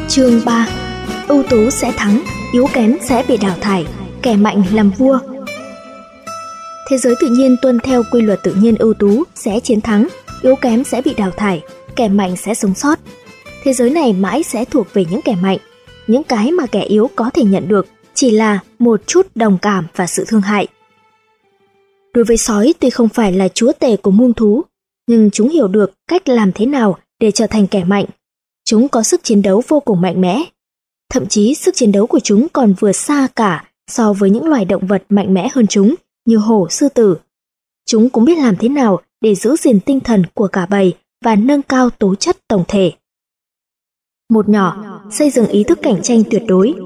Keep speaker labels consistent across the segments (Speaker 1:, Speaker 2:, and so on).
Speaker 1: Chương 3. Ưu tú sẽ thắng, yếu kém sẽ bị đào thải, kẻ mạnh làm vua. Thế giới tự nhiên tuân theo quy luật tự nhiên, ưu tú sẽ chiến thắng, yếu kém sẽ bị đào thải, kẻ mạnh sẽ sống sót. Thế giới này mãi sẽ thuộc về những kẻ mạnh, những cái mà kẻ yếu có thể nhận được chỉ là một chút đồng cảm và sự thương hại. Đối với sói, tuy không phải là chúa tể của muông thú, nhưng chúng hiểu được cách làm thế nào để trở thành kẻ mạnh. Chúng có sức chiến đấu vô cùng mạnh mẽ. Thậm chí sức chiến đấu của chúng còn vượt xa cả so với những loài động vật mạnh mẽ hơn chúng như hổ, sư tử. Chúng cũng biết làm thế nào để giữ gìn tinh thần của cả bầy và nâng cao tố chất tổng thể. Một nhỏ, xây dựng ý thức cạnh tranh tuyệt đối.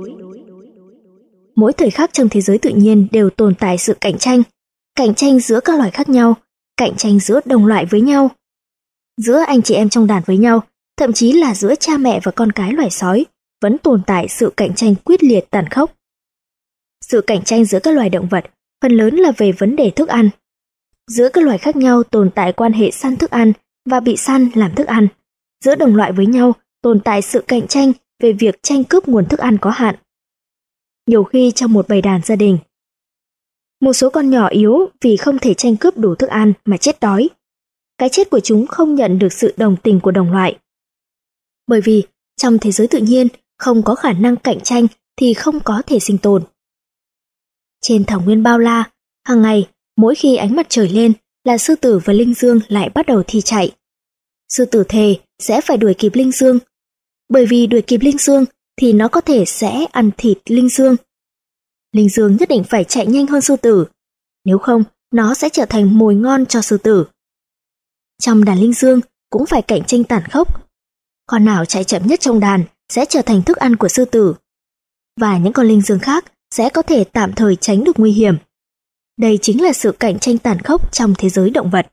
Speaker 1: Mỗi thời khắc trong thế giới tự nhiên đều tồn tại sự cạnh tranh giữa các loài khác nhau, cạnh tranh giữa đồng loại với nhau, giữa anh chị em trong đàn với nhau, thậm chí là giữa cha mẹ và con cái loài sói, vẫn tồn tại sự cạnh tranh quyết liệt tàn khốc. Sự cạnh tranh giữa các loài động vật phần lớn là về vấn đề thức ăn. Giữa các loài khác nhau tồn tại quan hệ săn thức ăn và bị săn làm thức ăn. Giữa đồng loại với nhau tồn tại sự cạnh tranh về việc tranh cướp nguồn thức ăn có hạn. Nhiều khi trong một bầy đàn gia đình, một số con nhỏ yếu vì không thể tranh cướp đủ thức ăn mà chết đói. Cái chết của chúng không nhận được sự đồng tình của đồng loại. Bởi vì trong thế giới tự nhiên không có khả năng cạnh tranh thì không có thể sinh tồn. Trên thảo nguyên bao la, hàng ngày mỗi khi ánh mặt trời lên là sư tử và linh dương lại bắt đầu thi chạy. Sư tử thề sẽ phải đuổi kịp linh dương, bởi vì đuổi kịp linh dương thì nó có thể sẽ ăn thịt linh dương. Linh dương nhất định phải chạy nhanh hơn sư tử, nếu không nó sẽ trở thành mồi ngon cho sư tử. Trong đàn linh dương cũng phải cạnh tranh tàn khốc. Con nào chạy chậm nhất trong đàn sẽ trở thành thức ăn của sư tử, và những con linh dương khác sẽ có thể tạm thời tránh được nguy hiểm. Đây chính là sự cạnh tranh tàn khốc trong thế giới động vật.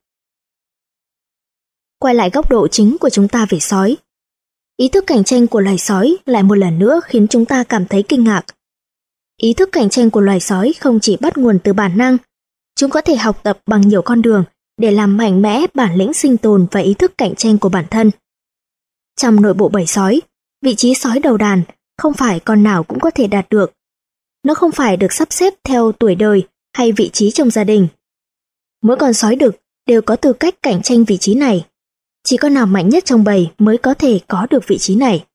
Speaker 1: Quay lại góc độ chính của chúng ta về sói. Ý thức cạnh tranh của loài sói lại một lần nữa khiến chúng ta cảm thấy kinh ngạc. Ý thức cạnh tranh của loài sói không chỉ bắt nguồn từ bản năng, chúng có thể học tập bằng nhiều con đường để làm mạnh mẽ bản lĩnh sinh tồn và ý thức cạnh tranh của bản thân. Trong nội bộ bầy sói, vị trí sói đầu đàn không phải con nào cũng có thể đạt được. Nó không phải được sắp xếp theo tuổi đời hay vị trí trong gia đình. Mỗi con sói đực đều có tư cách cạnh tranh vị trí này. Chỉ con nào mạnh nhất trong bầy mới có thể có được vị trí này.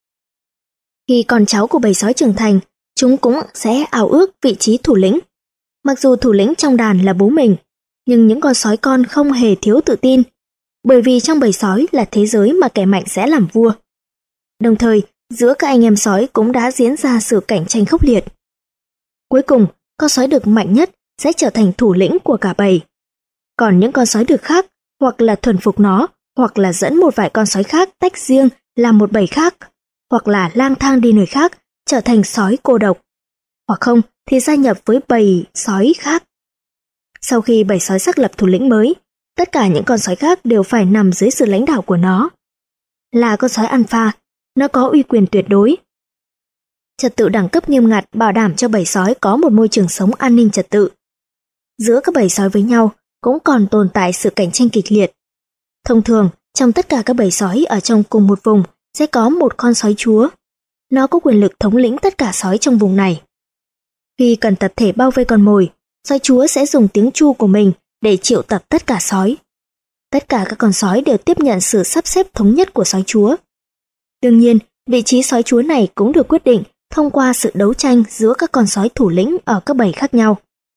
Speaker 1: Khi con cháu của bầy sói trưởng thành, chúng cũng sẽ ao ước vị trí thủ lĩnh. Mặc dù thủ lĩnh trong đàn là bố mình, nhưng những con sói con không hề thiếu tự tin, bởi vì trong bầy sói là thế giới mà kẻ mạnh sẽ làm vua. Đồng thời, giữa các anh em sói cũng đã diễn ra sự cạnh tranh khốc liệt. Cuối cùng, con sói đực mạnh nhất sẽ trở thành thủ lĩnh của cả bầy. Còn những con sói đực khác, hoặc là thuần phục nó, hoặc là dẫn một vài con sói khác tách riêng làm một bầy khác, hoặc là lang thang đi nơi khác, trở thành sói cô độc, hoặc không thì gia nhập với bầy sói khác. Sau khi bầy sói xác lập thủ lĩnh mới, tất cả những con sói khác đều phải nằm dưới sự lãnh đạo của nó. Là con sói alpha, nó có uy quyền tuyệt đối. Trật tự đẳng cấp nghiêm ngặt bảo đảm cho bầy sói có một môi trường sống an ninh trật tự. Giữa các bầy sói với nhau cũng còn tồn tại sự cạnh tranh kịch liệt. Thông thường, trong tất cả các bầy sói ở trong cùng một vùng sẽ có một con sói chúa. Nó có quyền lực thống lĩnh tất cả sói trong vùng này. Khi cần tập thể bao vây con mồi, sói chúa sẽ dùng tiếng chu của mình để triệu tập tất cả sói. Tất cả các con sói đều tiếp nhận sự sắp xếp thống nhất của sói chúa. Đương nhiên, vị trí sói chúa này cũng được quyết định thông qua sự đấu tranh giữa các con sói thủ lĩnh ở các bầy khác nhau.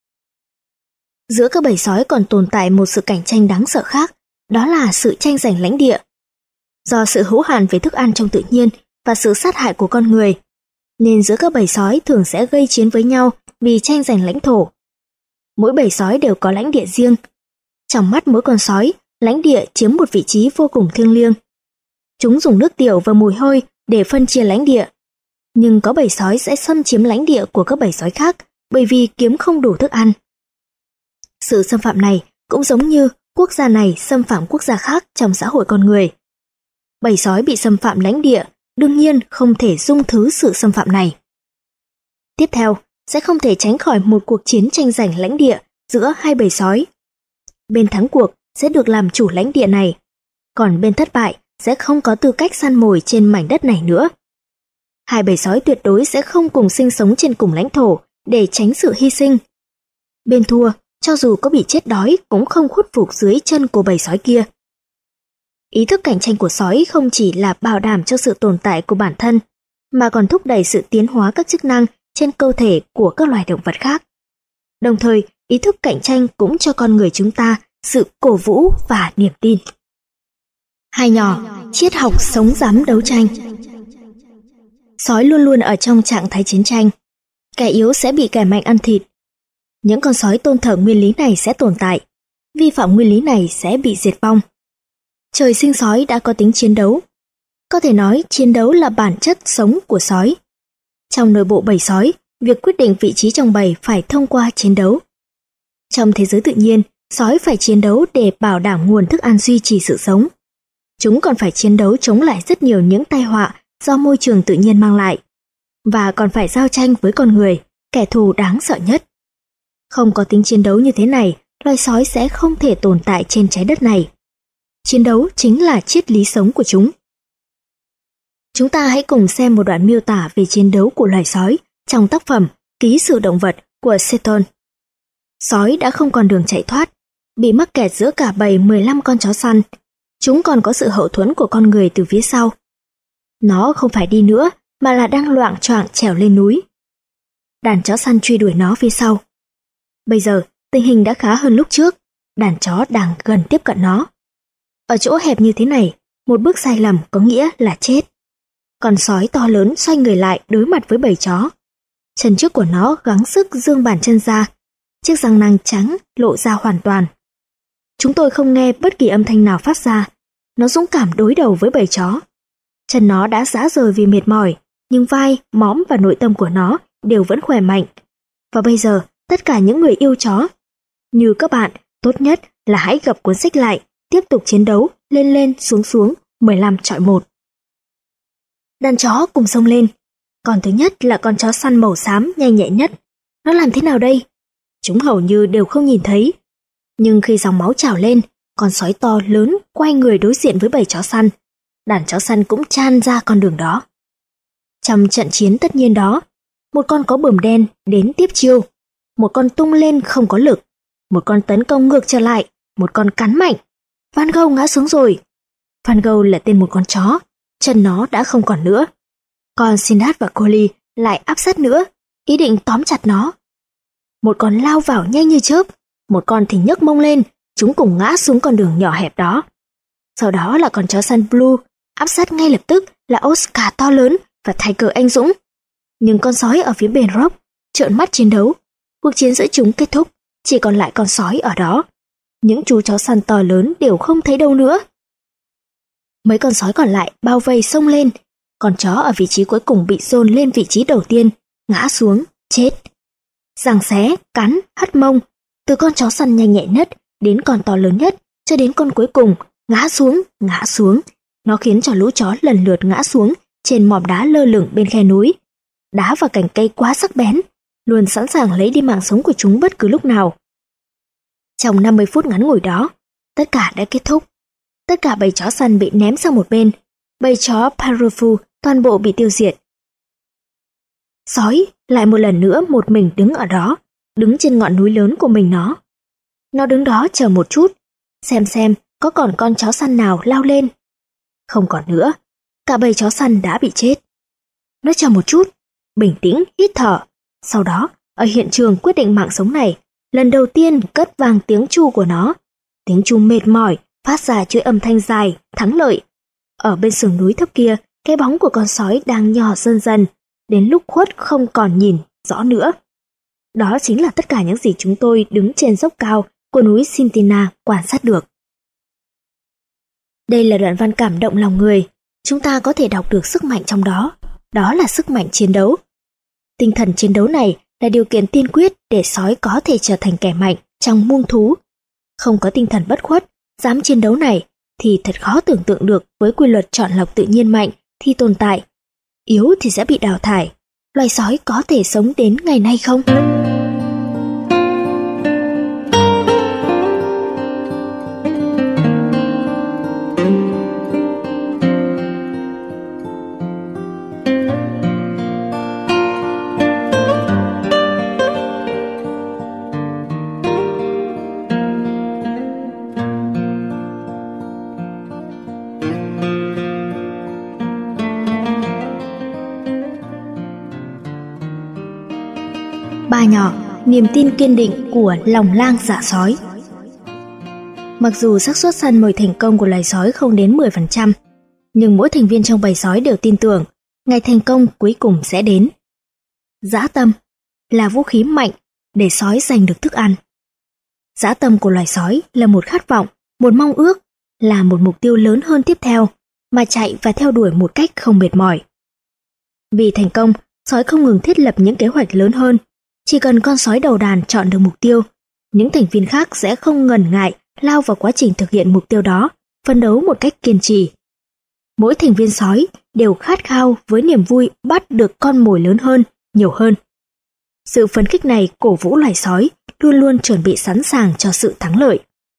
Speaker 1: Giữa các bầy sói còn tồn tại một sự cạnh tranh đáng sợ khác, đó là sự tranh giành lãnh địa. Do sự hữu hạn về thức ăn trong tự nhiên và sự sát hại của con người, nên giữa các bầy sói thường sẽ gây chiến với nhau vì tranh giành lãnh thổ. Mỗi bầy sói đều có lãnh địa riêng. Trong mắt mỗi con sói, lãnh địa chiếm một vị trí vô cùng thiêng liêng. Chúng dùng nước tiểu và mùi hôi để phân chia lãnh địa. Nhưng có bầy sói sẽ xâm chiếm lãnh địa của các bầy sói khác bởi vì kiếm không đủ thức ăn. Sự xâm phạm này cũng giống như quốc gia này xâm phạm quốc gia khác trong xã hội con người. Bầy sói bị xâm phạm lãnh địa đương nhiên không thể dung thứ sự xâm phạm này. Tiếp theo, sẽ không thể tránh khỏi một cuộc chiến tranh giành lãnh địa giữa hai bầy sói. Bên thắng cuộc sẽ được làm chủ lãnh địa này, còn bên thất bại sẽ không có tư cách săn mồi trên mảnh đất này nữa. Hai bầy sói tuyệt đối sẽ không cùng sinh sống trên cùng lãnh thổ để tránh sự hy sinh. Bên thua, cho dù có bị chết đói cũng không khuất phục dưới chân của bầy sói kia. Ý thức cạnh tranh của sói không chỉ là bảo đảm cho sự tồn tại của bản thân, mà còn thúc đẩy sự tiến hóa các chức năng trên cơ thể của các loài động vật khác. Đồng thời, ý thức cạnh tranh cũng cho con người chúng ta sự cổ vũ và niềm tin. Hai nhỏ, triết học sống dám đấu tranh. Sói luôn luôn ở trong trạng thái chiến tranh. Kẻ yếu sẽ bị kẻ mạnh ăn thịt. Những con sói tôn thờ nguyên lý này sẽ tồn tại. Vi phạm nguyên lý này sẽ bị diệt vong. Trời sinh sói đã có tính chiến đấu. Có thể nói chiến đấu là bản chất sống của sói. Trong nội bộ bầy sói, việc quyết định vị trí trong bầy phải thông qua chiến đấu. Trong thế giới tự nhiên, sói phải chiến đấu để bảo đảm nguồn thức ăn duy trì sự sống. Chúng còn phải chiến đấu chống lại rất nhiều những tai họa do môi trường tự nhiên mang lại, và còn phải giao tranh với con người, kẻ thù đáng sợ nhất. Không có tính chiến đấu như thế này, loài sói sẽ không thể tồn tại trên trái đất này. Chiến đấu chính là triết lý sống của chúng. Chúng ta hãy cùng xem một đoạn miêu tả về chiến đấu của loài sói trong tác phẩm Ký sự động vật của Seton. Sói đã không còn đường chạy thoát, bị mắc kẹt giữa cả bầy 15 con chó săn. Chúng còn có sự hậu thuẫn của con người từ phía sau. Nó không phải đi nữa, mà là đang loạng choạng trèo lên núi. Đàn chó săn truy đuổi nó phía sau. Bây giờ, tình hình đã khá hơn lúc trước, đàn chó đang gần tiếp cận nó. Ở chỗ hẹp như thế này, một bước sai lầm có nghĩa là chết. Con sói to lớn xoay người lại đối mặt với bầy chó. Chân trước của nó gắng sức giương bàn chân ra, chiếc răng nanh trắng lộ ra hoàn toàn. Chúng tôi không nghe bất kỳ âm thanh nào phát ra. Nó dũng cảm đối đầu với bầy chó. Chân nó đã rã rời vì mệt mỏi, nhưng vai, móm và nội tâm của nó đều vẫn khỏe mạnh. Và bây giờ, tất cả những người yêu chó, như các bạn, tốt nhất là hãy gập cuốn sách lại, tiếp tục chiến đấu, lên lên xuống xuống, 15-1. Đàn chó cùng xông lên. Con thứ nhất là con chó săn màu xám nhanh nhẹn nhất. Nó làm thế nào đây? Chúng hầu như đều không nhìn thấy. Nhưng khi dòng máu trào lên, con sói to lớn quay người đối diện với bầy chó săn. Đàn chó săn cũng chan ra con đường đó. Trong trận chiến tất nhiên đó, một con có bờm đen đến tiếp chiêu, một con tung lên không có lực, một con tấn công ngược trở lại, một con cắn mạnh. Van Gogh ngã xuống rồi. Van Gogh là tên một con chó, chân nó đã không còn nữa. Còn Sinat và Collie lại áp sát nữa, ý định tóm chặt nó. Một con lao vào nhanh như chớp, một con thì nhấc mông lên, chúng cùng ngã xuống con đường nhỏ hẹp đó. Sau đó là con chó săn Blue, áp sát ngay lập tức là Oscar to lớn và Tiger anh dũng. Nhưng con sói ở phía bên Rock trợn mắt chiến đấu. Cuộc chiến giữa chúng kết thúc, chỉ còn lại con sói ở đó. Những chú chó săn to lớn đều không thấy đâu nữa. Mấy con sói còn lại bao vây xông lên. Con chó ở vị trí cuối cùng bị dồn lên vị trí đầu tiên, ngã xuống, chết. Giằng xé, cắn, hất mông, từ con chó săn nhanh nhẹn nhất đến con to lớn nhất, cho đến con cuối cùng, ngã xuống, ngã xuống. Nó khiến cho lũ chó lần lượt ngã xuống trên mỏm đá lơ lửng bên khe núi. Đá và cành cây quá sắc bén, luôn sẵn sàng lấy đi mạng sống của chúng bất cứ lúc nào. Trong 50 phút ngắn ngủi đó, tất cả đã kết thúc. Tất cả bầy chó săn bị ném sang một bên, bầy chó Parafu toàn bộ bị tiêu diệt. Sói lại một lần nữa một mình đứng ở đó, đứng trên ngọn núi lớn của mình nó. Nó đứng đó chờ một chút, xem có còn con chó săn nào lao lên. Không còn nữa, cả bầy chó săn đã bị chết. Nó chờ một chút, bình tĩnh hít thở. Sau đó, ở hiện trường quyết định mạng sống này, lần đầu tiên cất vang tiếng chu của nó. Tiếng chu mệt mỏi, phát ra chuỗi âm thanh dài, thắng lợi. Ở bên sườn núi thấp kia, cái bóng của con sói đang nhỏ dần dần, đến lúc khuất không còn nhìn rõ nữa. Đó chính là tất cả những gì chúng tôi đứng trên dốc cao của núi Sintina quan sát được. Đây là đoạn văn cảm động lòng người, chúng ta có thể đọc được sức mạnh trong đó, đó là sức mạnh chiến đấu. Tinh thần chiến đấu này là điều kiện tiên quyết để sói có thể trở thành kẻ mạnh trong muông thú. Không có tinh thần bất khuất, dám chiến đấu này thì thật khó tưởng tượng được với quy luật chọn lọc tự nhiên mạnh thì tồn tại, yếu thì sẽ bị đào thải. Loài sói có thể sống đến ngày nay không? Ba nhỏ, niềm tin kiên định của lòng lang dạ sói. Mặc dù xác suất săn mồi thành công của loài sói không đến 10%, nhưng mỗi thành viên trong bầy sói đều tin tưởng ngày thành công cuối cùng sẽ đến. Dã tâm là vũ khí mạnh để sói giành được thức ăn. Dã tâm của loài sói là một khát vọng, một mong ước, là một mục tiêu lớn hơn tiếp theo mà chạy và theo đuổi một cách không mệt mỏi. Vì thành công, sói không ngừng thiết lập những kế hoạch lớn hơn. Chỉ cần con sói đầu đàn chọn được mục tiêu, những thành viên khác sẽ không ngần ngại lao vào quá trình thực hiện mục tiêu đó, phấn đấu một cách kiên trì. Mỗi thành viên sói đều khát khao với niềm vui bắt được con mồi lớn hơn, nhiều hơn. Sự phấn khích này cổ vũ loài sói luôn luôn chuẩn bị sẵn sàng cho sự thắng lợi.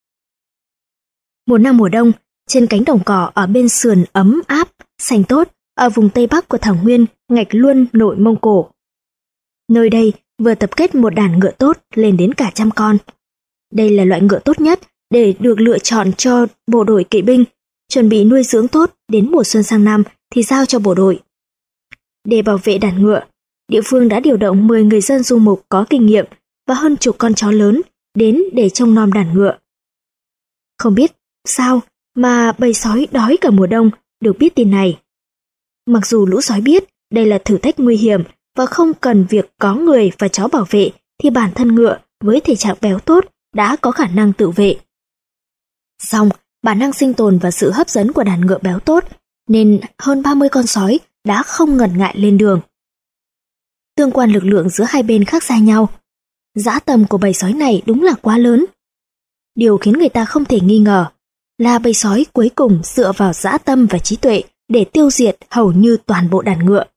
Speaker 1: Một năm mùa đông, trên cánh đồng cỏ ở bên sườn ấm áp, xanh tốt, ở vùng Tây Bắc của thảo nguyên Ngạch Luân, Nội Mông Cổ. Nơi đây vừa tập kết một đàn ngựa tốt lên đến cả 100 con. Đây là loại ngựa tốt nhất để được lựa chọn cho bộ đội kỵ binh, chuẩn bị nuôi dưỡng tốt đến mùa xuân sang năm thì giao cho bộ đội. Để bảo vệ đàn ngựa, địa phương đã điều động 10 người dân du mục có kinh nghiệm và hơn chục con chó lớn đến để trông nom đàn ngựa. Không biết sao mà bầy sói đói cả mùa đông được biết tin này. Mặc dù lũ sói biết đây là thử thách nguy hiểm và không cần việc có người và chó bảo vệ thì bản thân ngựa với thể trạng béo tốt đã có khả năng tự vệ. Song, bản năng sinh tồn và sự hấp dẫn của đàn ngựa béo tốt nên hơn 30 con sói đã không ngần ngại lên đường. Tương quan lực lượng giữa hai bên khác xa nhau. Dã tâm của bầy sói này đúng là quá lớn. Điều khiến người ta không thể nghi ngờ là bầy sói cuối cùng dựa vào dã tâm và trí tuệ để tiêu diệt hầu như toàn bộ đàn ngựa.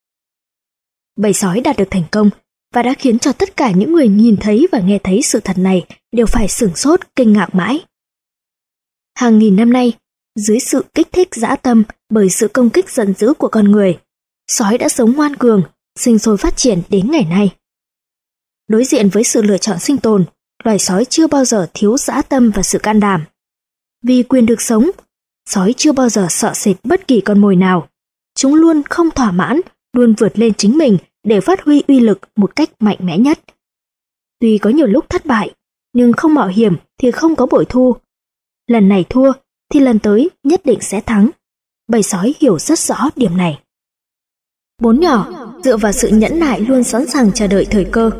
Speaker 1: Bầy sói đạt được thành công và đã khiến cho tất cả những người nhìn thấy và nghe thấy sự thật này đều phải sửng sốt kinh ngạc mãi. Hàng nghìn năm nay, dưới sự kích thích dã tâm bởi sự công kích giận dữ của con người, sói đã sống ngoan cường, sinh sôi phát triển đến ngày nay. Đối diện với sự lựa chọn sinh tồn, loài sói chưa bao giờ thiếu dã tâm và sự can đảm. Vì quyền được sống, sói chưa bao giờ sợ sệt bất kỳ con mồi nào. Chúng luôn không thỏa mãn, luôn vượt lên chính mình để phát huy uy lực một cách mạnh mẽ nhất. Tuy có nhiều lúc thất bại, nhưng không mạo hiểm thì không có bội thu. Lần này thua thì lần tới nhất định sẽ thắng. Bầy sói hiểu rất rõ điểm này. Bốn nhỏ dựa vào sự nhẫn nại luôn sẵn sàng chờ đợi thời cơ.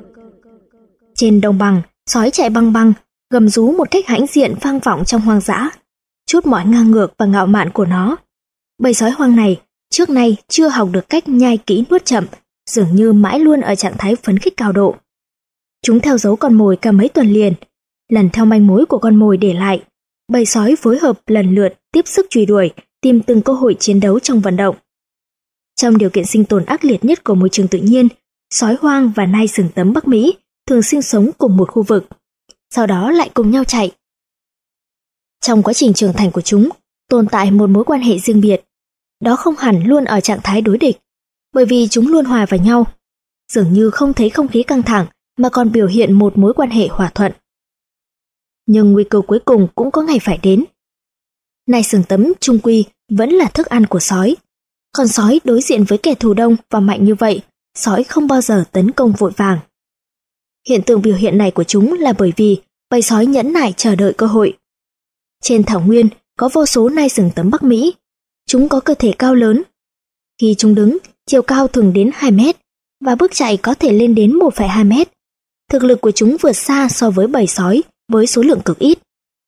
Speaker 1: Trên đồng bằng, sói chạy băng băng, gầm rú một cách hãnh diện vang vọng trong hoang dã, chút mọi ngang ngược và ngạo mạn của nó. Bầy sói hoang này trước nay chưa học được cách nhai kỹ nuốt chậm, dường như mãi luôn ở trạng thái phấn khích cao độ. Chúng theo dấu con mồi cả mấy tuần liền, lần theo manh mối của con mồi để lại. Bầy sói phối hợp lần lượt tiếp sức truy đuổi, tìm từng cơ hội chiến đấu trong vận động. Trong điều kiện sinh tồn ác liệt nhất của môi trường tự nhiên, sói hoang và nai sừng tấm Bắc Mỹ thường sinh sống cùng một khu vực, sau đó lại cùng nhau chạy. Trong quá trình trưởng thành của chúng, tồn tại một mối quan hệ riêng biệt. Đó không hẳn luôn ở trạng thái đối địch, bởi vì chúng luôn hòa vào nhau, dường như không thấy không khí căng thẳng mà còn biểu hiện một mối quan hệ hòa thuận. Nhưng nguy cơ cuối cùng cũng có ngày phải đến. Nai sừng tấm chung quy vẫn là thức ăn của sói. Còn sói đối diện với kẻ thù đông và mạnh như vậy, sói không bao giờ tấn công vội vàng. Hiện tượng biểu hiện này của chúng là bởi vì bầy sói nhẫn nại chờ đợi cơ hội. Trên thảo nguyên có vô số nai sừng tấm Bắc Mỹ. Chúng có cơ thể cao lớn. Khi chúng đứng, chiều cao thường đến 2 mét và bước chạy có thể lên đến 1,2 mét. Thực lực của chúng vượt xa so với bầy sói với số lượng cực ít.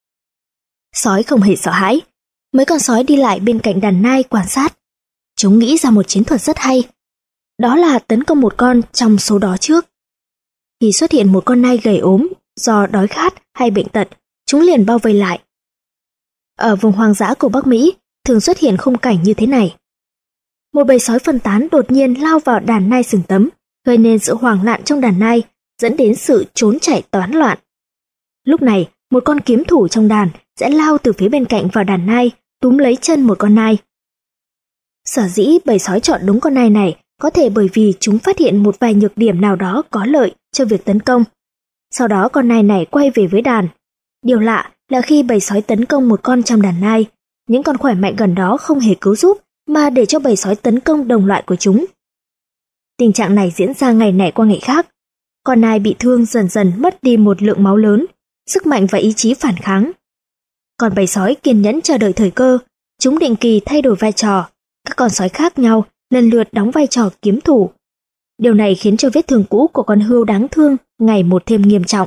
Speaker 1: Sói không hề sợ hãi. Mấy con sói đi lại bên cạnh đàn nai quan sát. Chúng nghĩ ra một chiến thuật rất hay. Đó là tấn công một con trong số đó trước. Khi xuất hiện một con nai gầy ốm do đói khát hay bệnh tật, chúng liền bao vây lại. Ở vùng hoang dã của Bắc Mỹ thường xuất hiện khung cảnh như thế này. Một bầy sói phân tán đột nhiên lao vào đàn nai sừng tấm, gây nên sự hoảng loạn trong đàn nai, dẫn đến sự trốn chạy toán loạn. Lúc này, một con kiếm thủ trong đàn sẽ lao từ phía bên cạnh vào đàn nai, túm lấy chân một con nai. Sở dĩ bầy sói chọn đúng con nai này có thể bởi vì chúng phát hiện một vài nhược điểm nào đó có lợi cho việc tấn công. Sau đó con nai này quay về với đàn. Điều lạ là khi bầy sói tấn công một con trong đàn nai, những con khỏe mạnh gần đó không hề cứu giúp mà để cho bầy sói tấn công đồng loại của chúng. Tình trạng này diễn ra ngày này qua ngày khác. con nai bị thương dần dần mất đi một lượng máu lớn, sức mạnh và ý chí phản kháng. Còn bầy sói kiên nhẫn chờ đợi thời cơ, chúng định kỳ thay đổi vai trò, các con sói khác nhau lần lượt đóng vai trò kiếm thủ. Điều này khiến cho vết thương cũ của con hươu đáng thương ngày một thêm nghiêm trọng.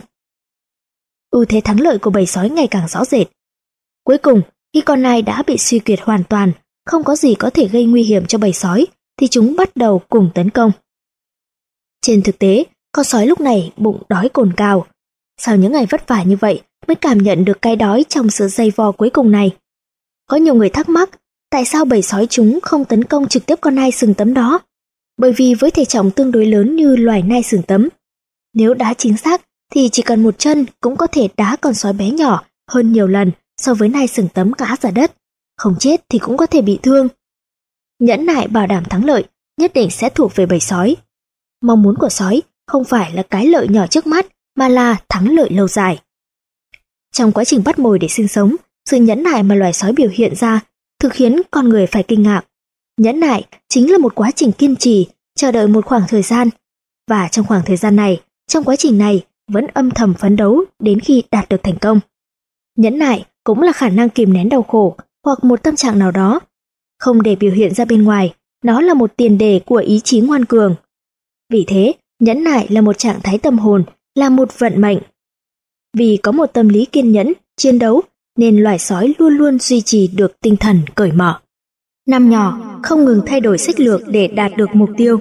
Speaker 1: Ưu thế thắng lợi của bầy sói ngày càng rõ rệt. Cuối cùng, khi con nai đã bị suy kiệt hoàn toàn, không có gì có thể gây nguy hiểm cho bầy sói, thì chúng bắt đầu cùng tấn công. Trên thực tế, con sói lúc này bụng đói cồn cào. Sau những ngày vất vả như vậy mới cảm nhận được cái đói trong sự dày vò cuối cùng này. Có nhiều người thắc mắc, tại sao bầy sói chúng không tấn công trực tiếp con nai sừng tấm đó? Bởi vì với thể trọng tương đối lớn như loài nai sừng tấm, nếu đá chính xác thì chỉ cần một chân cũng có thể đá con sói bé nhỏ hơn nhiều lần so với nai sừng tấm ngã ra đất. Không chết thì cũng có thể bị thương. Nhẫn nại bảo đảm thắng lợi nhất định sẽ thuộc về bầy sói. Mong muốn của sói không phải là cái lợi nhỏ trước mắt, mà là thắng lợi lâu dài. Trong quá trình bắt mồi để sinh sống, sự nhẫn nại mà loài sói biểu hiện ra thực khiến con người phải kinh ngạc. Nhẫn nại chính là một quá trình kiên trì, chờ đợi một khoảng thời gian, và trong khoảng thời gian này, trong quá trình này vẫn âm thầm phấn đấu đến khi đạt được thành công. Nhẫn nại cũng là khả năng kìm nén đau khổ hoặc một tâm trạng nào đó, không để biểu hiện ra bên ngoài, nó là một tiền đề của ý chí ngoan cường. Vì thế, nhẫn nại là một trạng thái tâm hồn, là một vận mệnh. Vì có một tâm lý kiên nhẫn, chiến đấu, nên loài sói luôn luôn duy trì được tinh thần cởi mở. Năm nhỏ không ngừng thay đổi sách lược để đạt được mục tiêu.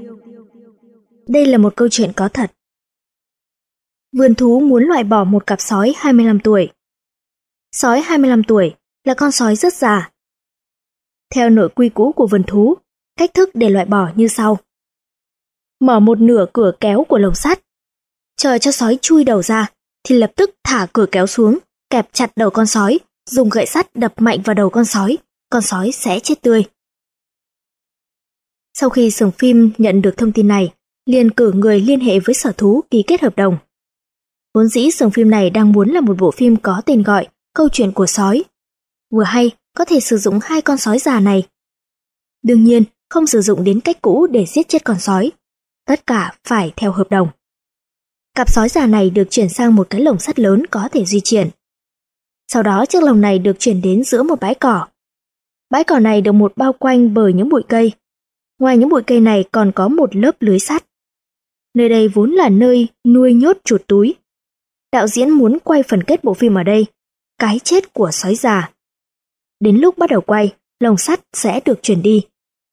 Speaker 1: Đây là một câu chuyện có thật. Vườn thú muốn loại bỏ một cặp sói 25 tuổi. Sói 25 tuổi là con sói rất già. Theo nội quy cũ của vườn thú, cách thức để loại bỏ như sau. Mở một nửa cửa kéo của lồng sắt, chờ cho sói chui đầu ra, thì lập tức thả cửa kéo xuống, kẹp chặt đầu con sói, dùng gậy sắt đập mạnh vào đầu con sói sẽ chết tươi. Sau khi xưởng phim nhận được thông tin này, liền cử người liên hệ với sở thú ký kết hợp đồng. Vốn dĩ xưởng phim này đang muốn là một bộ phim có tên gọi Câu chuyện của sói. Vừa hay có thể sử dụng hai con sói già này. Đương nhiên, không sử dụng đến cách cũ để giết chết con sói. Tất cả phải theo hợp đồng. Cặp sói già này được chuyển sang một cái lồng sắt lớn có thể di chuyển. Sau đó chiếc lồng này được chuyển đến giữa một bãi cỏ. Bãi cỏ này được bao quanh bởi những bụi cây. Ngoài những bụi cây này còn có một lớp lưới sắt. Nơi đây vốn là nơi nuôi nhốt chuột túi. Đạo diễn muốn quay phần kết bộ phim ở đây, cái chết của sói già. Đến lúc bắt đầu quay, lồng sắt sẽ được chuyển đi.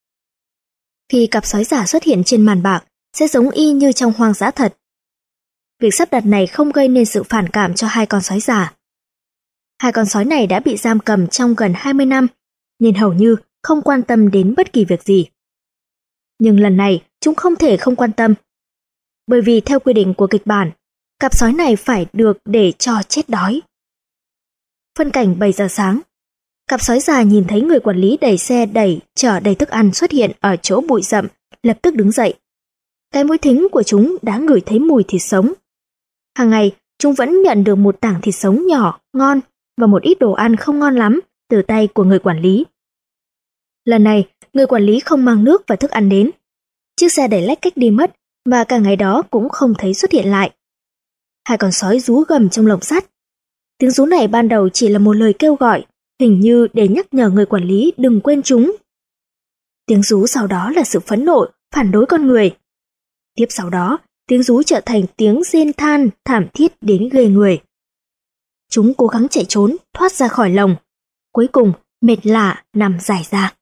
Speaker 1: Khi cặp sói già xuất hiện trên màn bạc, sẽ giống y như trong hoang dã thật. Việc sắp đặt này không gây nên sự phản cảm cho hai con sói già. Hai con sói này đã bị giam cầm trong gần 20 năm, nên hầu như không quan tâm đến bất kỳ việc gì. Nhưng lần này, chúng không thể không quan tâm. Bởi vì theo quy định của kịch bản, cặp sói này phải được để cho chết đói. Phân cảnh 7 giờ sáng, cặp sói già nhìn thấy người quản lý đẩy xe chở đầy thức ăn xuất hiện ở chỗ bụi rậm, lập tức đứng dậy. Cái mũi thính của chúng đã ngửi thấy mùi thịt sống. Hàng ngày, chúng vẫn nhận được một tảng thịt sống nhỏ, ngon và một ít đồ ăn không ngon lắm từ tay của người quản lý. Lần này, người quản lý không mang nước và thức ăn đến. Chiếc xe đẩy lách cách đi mất và cả ngày đó cũng không thấy xuất hiện lại. Hai con sói rú gầm trong lồng sắt. Tiếng rú này ban đầu chỉ là một lời kêu gọi, hình như để nhắc nhở người quản lý đừng quên chúng. Tiếng rú sau đó là sự phẫn nộ, phản đối con người. Tiếp sau đó, tiếng rú trở thành tiếng rên than thảm thiết đến ghê người. Chúng cố gắng chạy trốn, thoát ra khỏi lồng. Cuối cùng, mệt lả nằm rải ra.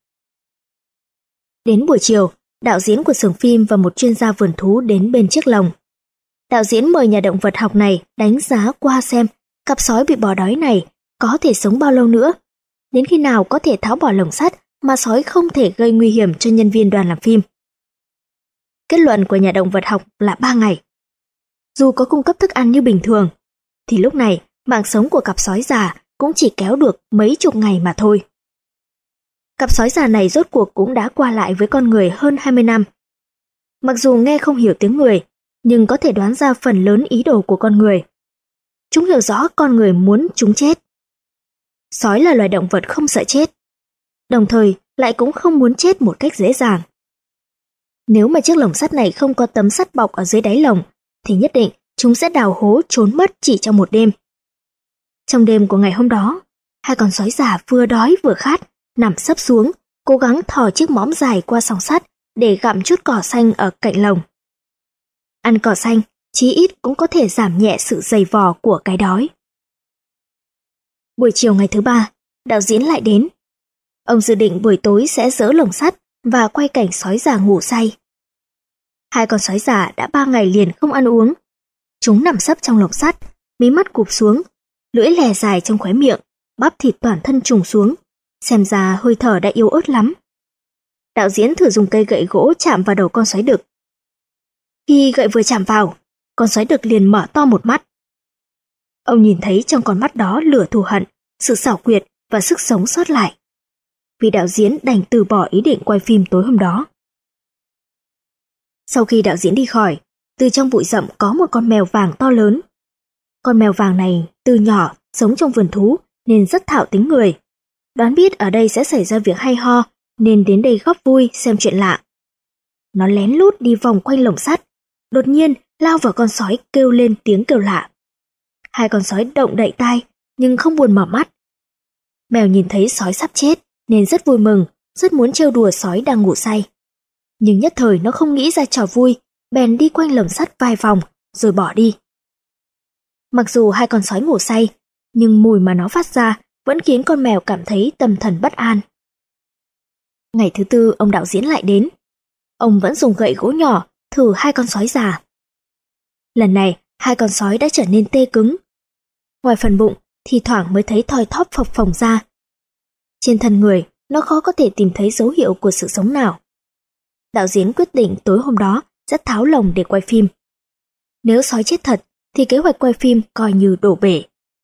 Speaker 1: Đến buổi chiều, đạo diễn của xưởng phim và một chuyên gia vườn thú đến bên chiếc lồng. Đạo diễn mời nhà động vật học này đánh giá qua xem cặp sói bị bỏ đói này có thể sống bao lâu nữa, đến khi nào có thể tháo bỏ lồng sắt mà sói không thể gây nguy hiểm cho nhân viên đoàn làm phim. Kết luận của nhà động vật học là 3 ngày. Dù có cung cấp thức ăn như bình thường, thì lúc này mạng sống của cặp sói già cũng chỉ kéo được mấy chục ngày mà thôi. Cặp sói già này rốt cuộc cũng đã qua lại với con người hơn 20 năm. Mặc dù nghe không hiểu tiếng người, nhưng có thể đoán ra phần lớn ý đồ của con người. Chúng hiểu rõ con người muốn chúng chết. Sói là loài động vật không sợ chết, đồng thời lại cũng không muốn chết một cách dễ dàng. Nếu mà chiếc lồng sắt này không có tấm sắt bọc ở dưới đáy lồng, thì nhất định chúng sẽ đào hố trốn mất chỉ trong một đêm. Trong đêm của ngày hôm đó, hai con sói già vừa đói vừa khát, nằm sấp xuống, cố gắng thò chiếc mõm dài qua song sắt để gặm chút cỏ xanh ở cạnh lồng. Ăn cỏ xanh, chí ít cũng có thể giảm nhẹ sự dày vò của cái đói. Buổi chiều ngày thứ ba, đạo diễn lại đến. Ông dự định buổi tối sẽ dỡ lồng sắt và quay cảnh sói già ngủ say. Hai con sói già đã 3 ngày liền không ăn uống. Chúng nằm sấp trong lồng sắt, mí mắt cụp xuống, lưỡi lè dài trong khóe miệng, bắp thịt toàn thân trùng xuống, xem ra hơi thở đã yếu ớt lắm. Đạo diễn thử dùng cây gậy gỗ chạm vào đầu con sói đực. Khi gậy vừa chạm vào, con sói đực liền mở to một mắt. Ông nhìn thấy trong con mắt đó lửa thù hận, sự xảo quyệt và sức sống sót lại. Vì đạo diễn đành từ bỏ ý định quay phim tối hôm đó. Sau khi đạo diễn đi khỏi, từ trong bụi rậm có một con mèo vàng to lớn. Con mèo vàng này từ nhỏ sống trong vườn thú nên rất thạo tính người. Đoán biết ở đây sẽ xảy ra việc hay ho nên đến đây góp vui xem chuyện lạ. Nó lén lút đi vòng quanh lồng sắt, đột nhiên lao vào con sói kêu lên tiếng kêu lạ. Hai con sói động đậy tai nhưng không buồn mở mắt. Mèo nhìn thấy sói sắp chết nên rất vui mừng, rất muốn trêu đùa sói đang ngủ say. Nhưng nhất thời nó không nghĩ ra trò vui, bèn đi quanh lồng sắt vài vòng rồi bỏ đi. Mặc dù hai con sói ngủ say, nhưng mùi mà nó phát ra vẫn khiến con mèo cảm thấy tâm thần bất an. Ngày thứ tư ông đạo diễn lại đến. Ông vẫn dùng gậy gỗ nhỏ thử hai con sói già. Lần này hai con sói đã trở nên tê cứng. Ngoài phần bụng thì thoảng mới thấy thoi thóp phập phồng ra. Trên thân người nó khó có thể tìm thấy dấu hiệu của sự sống nào. Đạo diễn quyết định tối hôm đó sẽ tháo lồng để quay phim. Nếu sói chết thật thì kế hoạch quay phim coi như đổ bể.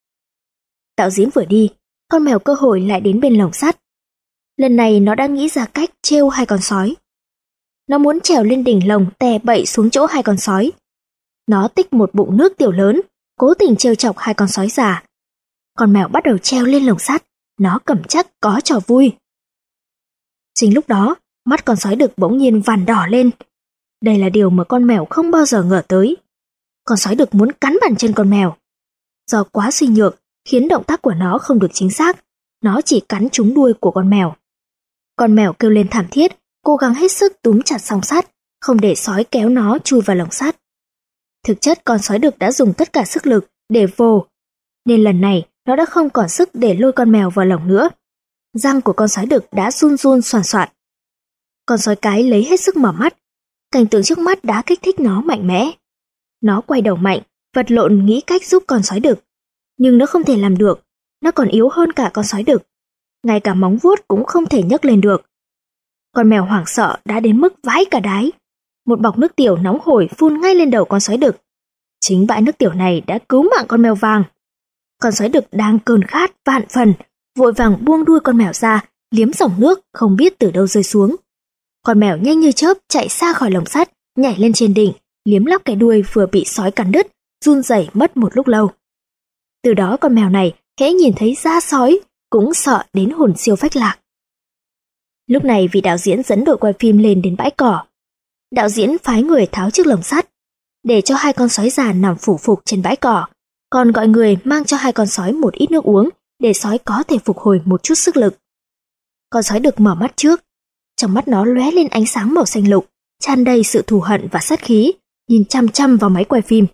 Speaker 1: Đạo diễn vừa đi, con mèo cơ hội lại đến bên lồng sắt. Lần này nó đã nghĩ ra cách trêu hai con sói. Nó muốn trèo lên đỉnh lồng tè bậy xuống chỗ hai con sói. Nó tích một bụng nước tiểu lớn, cố tình trêu chọc hai con sói già. Con mèo bắt đầu treo lên lồng sắt, nó cầm chắc có trò vui. Chính lúc đó, mắt con sói đực bỗng nhiên vằn đỏ lên. Đây là điều mà con mèo không bao giờ ngờ tới. Con sói đực muốn cắn bàn chân con mèo. Do quá suy nhược, khiến động tác của nó không được chính xác, nó chỉ cắn trúng đuôi của con mèo. Con mèo kêu lên thảm thiết, cố gắng hết sức túm chặt song sắt, không để sói kéo nó chui vào lồng sắt. Thực chất con sói đực đã dùng tất cả sức lực để vồ, nên lần này nó đã không còn sức để lôi con mèo vào lồng nữa. Răng của con sói đực đã run run xoàn xoạt. Con sói cái lấy hết sức mở mắt, cảnh tượng trước mắt đã kích thích nó mạnh mẽ. Nó quay đầu mạnh, vật lộn nghĩ cách giúp con sói đực, nhưng nó không thể làm được, nó còn yếu hơn cả con sói đực. Ngay cả móng vuốt cũng không thể nhấc lên được. Con mèo hoảng sợ đã đến mức vãi cả đáy. Một bọc nước tiểu nóng hổi phun ngay lên đầu con sói đực. Chính bãi nước tiểu này đã cứu mạng con mèo vàng. Con sói đực đang cơn khát vạn phần, vội vàng buông đuôi con mèo ra, liếm dòng nước không biết từ đâu rơi xuống. Con mèo nhanh như chớp chạy xa khỏi lồng sắt, nhảy lên trên đỉnh, liếm lắp cái đuôi vừa bị sói cắn đứt, run rẩy mất một lúc lâu. Từ đó con mèo này hễ nhìn thấy da sói cũng sợ đến hồn siêu phách lạc. Lúc này vị đạo diễn dẫn đội quay phim lên đến bãi cỏ. Đạo diễn phái người tháo chiếc lồng sắt, để cho hai con sói già nằm phủ phục trên bãi cỏ, còn gọi người mang cho hai con sói một ít nước uống để sói có thể phục hồi một chút sức lực. Con sói đực mở mắt trước, trong mắt nó lóe lên ánh sáng màu xanh lục, tràn đầy sự thù hận và sát khí, nhìn chăm chăm vào máy quay phim.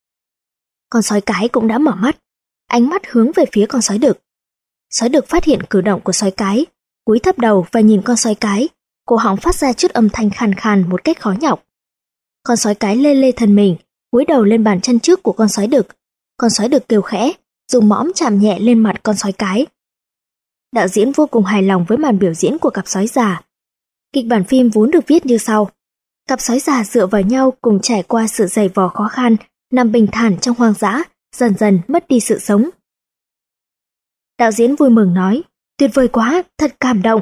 Speaker 1: Con sói cái cũng đã mở mắt, ánh mắt hướng về phía con sói đực. Sói đực phát hiện cử động của sói cái, cúi thấp đầu và nhìn con sói cái, cổ họng phát ra chút âm thanh khàn khàn một cách khó nhọc. Con sói cái lê lê thân mình, cúi đầu lên bàn chân trước của con sói đực. Con sói đực kêu khẽ, dùng mõm chạm nhẹ lên mặt con sói cái. Đạo diễn vô cùng hài lòng với màn biểu diễn của cặp sói già. Kịch bản phim vốn được viết như sau: cặp sói già dựa vào nhau cùng trải qua sự dày vò khó khăn, nằm bình thản trong hoang dã, dần dần mất đi sự sống. Đạo diễn vui mừng nói, tuyệt vời quá, thật cảm động.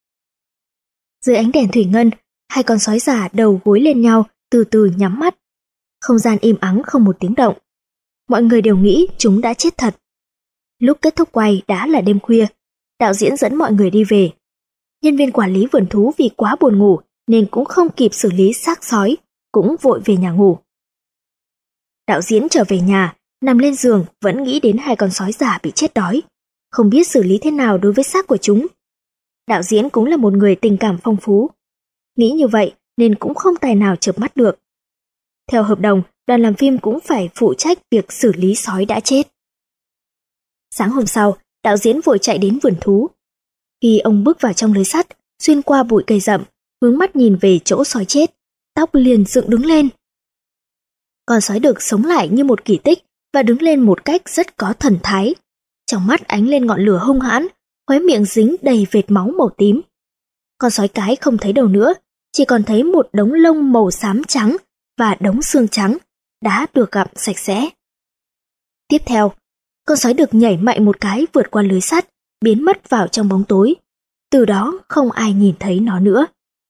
Speaker 1: Dưới ánh đèn thủy ngân, hai con sói già đầu gối lên nhau, từ từ nhắm mắt. Không gian im ắng không một tiếng động. Mọi người đều nghĩ chúng đã chết thật. Lúc kết thúc quay đã là đêm khuya, đạo diễn dẫn mọi người đi về. Nhân viên quản lý vườn thú vì quá buồn ngủ nên cũng không kịp xử lý xác sói, cũng vội về nhà ngủ. Đạo diễn trở về nhà, nằm lên giường vẫn nghĩ đến hai con sói già bị chết đói, không biết xử lý thế nào đối với xác của chúng. Đạo diễn cũng là một người tình cảm phong phú. Nghĩ như vậy nên cũng không tài nào chợp mắt được. Theo hợp đồng, đoàn làm phim cũng phải phụ trách việc xử lý sói đã chết. Sáng hôm sau, đạo diễn vội chạy đến vườn thú. Khi ông bước vào trong lưới sắt, xuyên qua bụi cây rậm, hướng mắt nhìn về chỗ sói chết, tóc liền dựng đứng lên. Con sói được sống lại như một kỳ tích và đứng lên một cách rất có thần thái. Trong mắt ánh lên ngọn lửa hung hãn, khóe miệng dính đầy vệt máu màu tím. Con sói cái không thấy đầu nữa, chỉ còn thấy một đống lông màu xám trắng và đống xương trắng đã được gặm sạch sẽ. Tiếp theo, con sói được nhảy mạnh một cái vượt qua lưới sắt, biến mất vào trong bóng tối. Từ đó không ai nhìn thấy nó nữa.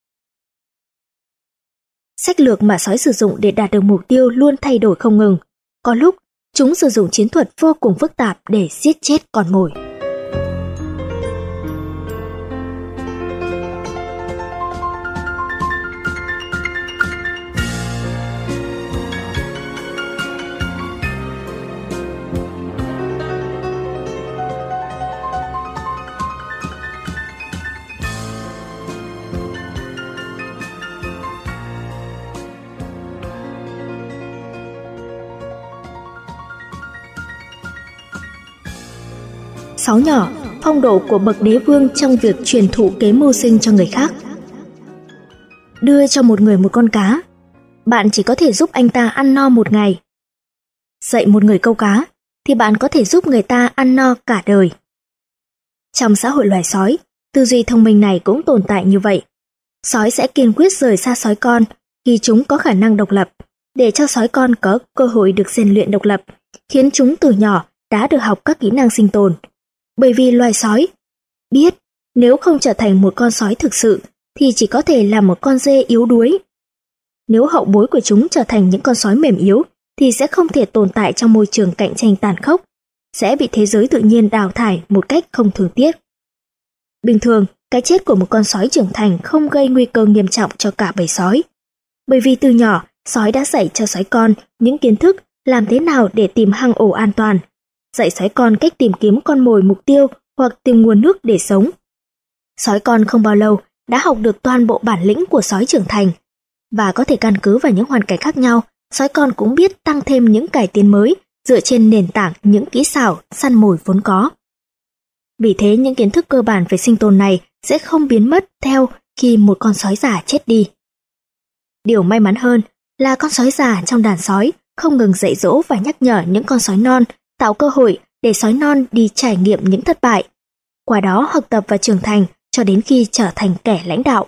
Speaker 1: Sách lược mà sói sử dụng để đạt được mục tiêu luôn thay đổi không ngừng. Có lúc, chúng sử dụng chiến thuật vô cùng phức tạp để giết chết con mồi. Sáu nhỏ, phong độ của bậc đế vương trong việc truyền thụ kế mưu sinh cho người khác. Đưa cho một người một con cá, bạn chỉ có thể giúp anh ta ăn no một ngày. Dạy một người câu cá, thì bạn có thể giúp người ta ăn no cả đời. Trong xã hội loài sói, tư duy thông minh này cũng tồn tại như vậy. Sói sẽ kiên quyết rời xa sói con khi chúng có khả năng độc lập, để cho sói con có cơ hội được rèn luyện độc lập, khiến chúng từ nhỏ đã được học các kỹ năng sinh tồn. Bởi vì loài sói biết nếu không trở thành một con sói thực sự thì chỉ có thể là một con dê yếu đuối. Nếu hậu bối của chúng trở thành những con sói mềm yếu thì sẽ không thể tồn tại trong môi trường cạnh tranh tàn khốc, sẽ bị thế giới tự nhiên đào thải một cách không thương tiếc. Bình thường, cái chết của một con sói trưởng thành không gây nguy cơ nghiêm trọng cho cả bầy sói. Bởi vì từ nhỏ, sói đã dạy cho sói con những kiến thức làm thế nào để tìm hang ổ an toàn, dạy sói con cách tìm kiếm con mồi mục tiêu hoặc tìm nguồn nước để sống. Sói con không bao lâu đã học được toàn bộ bản lĩnh của sói trưởng thành, và có thể căn cứ vào những hoàn cảnh khác nhau, sói con cũng biết tăng thêm những cải tiến mới dựa trên nền tảng những kỹ xảo săn mồi vốn có. Vì thế những kiến thức cơ bản về sinh tồn này sẽ không biến mất theo khi một con sói già chết đi. Điều may mắn hơn là con sói già trong đàn sói không ngừng dạy dỗ và nhắc nhở những con sói non, tạo cơ hội để sói non đi trải nghiệm những thất bại, qua đó học tập và trưởng thành cho đến khi trở thành kẻ lãnh đạo.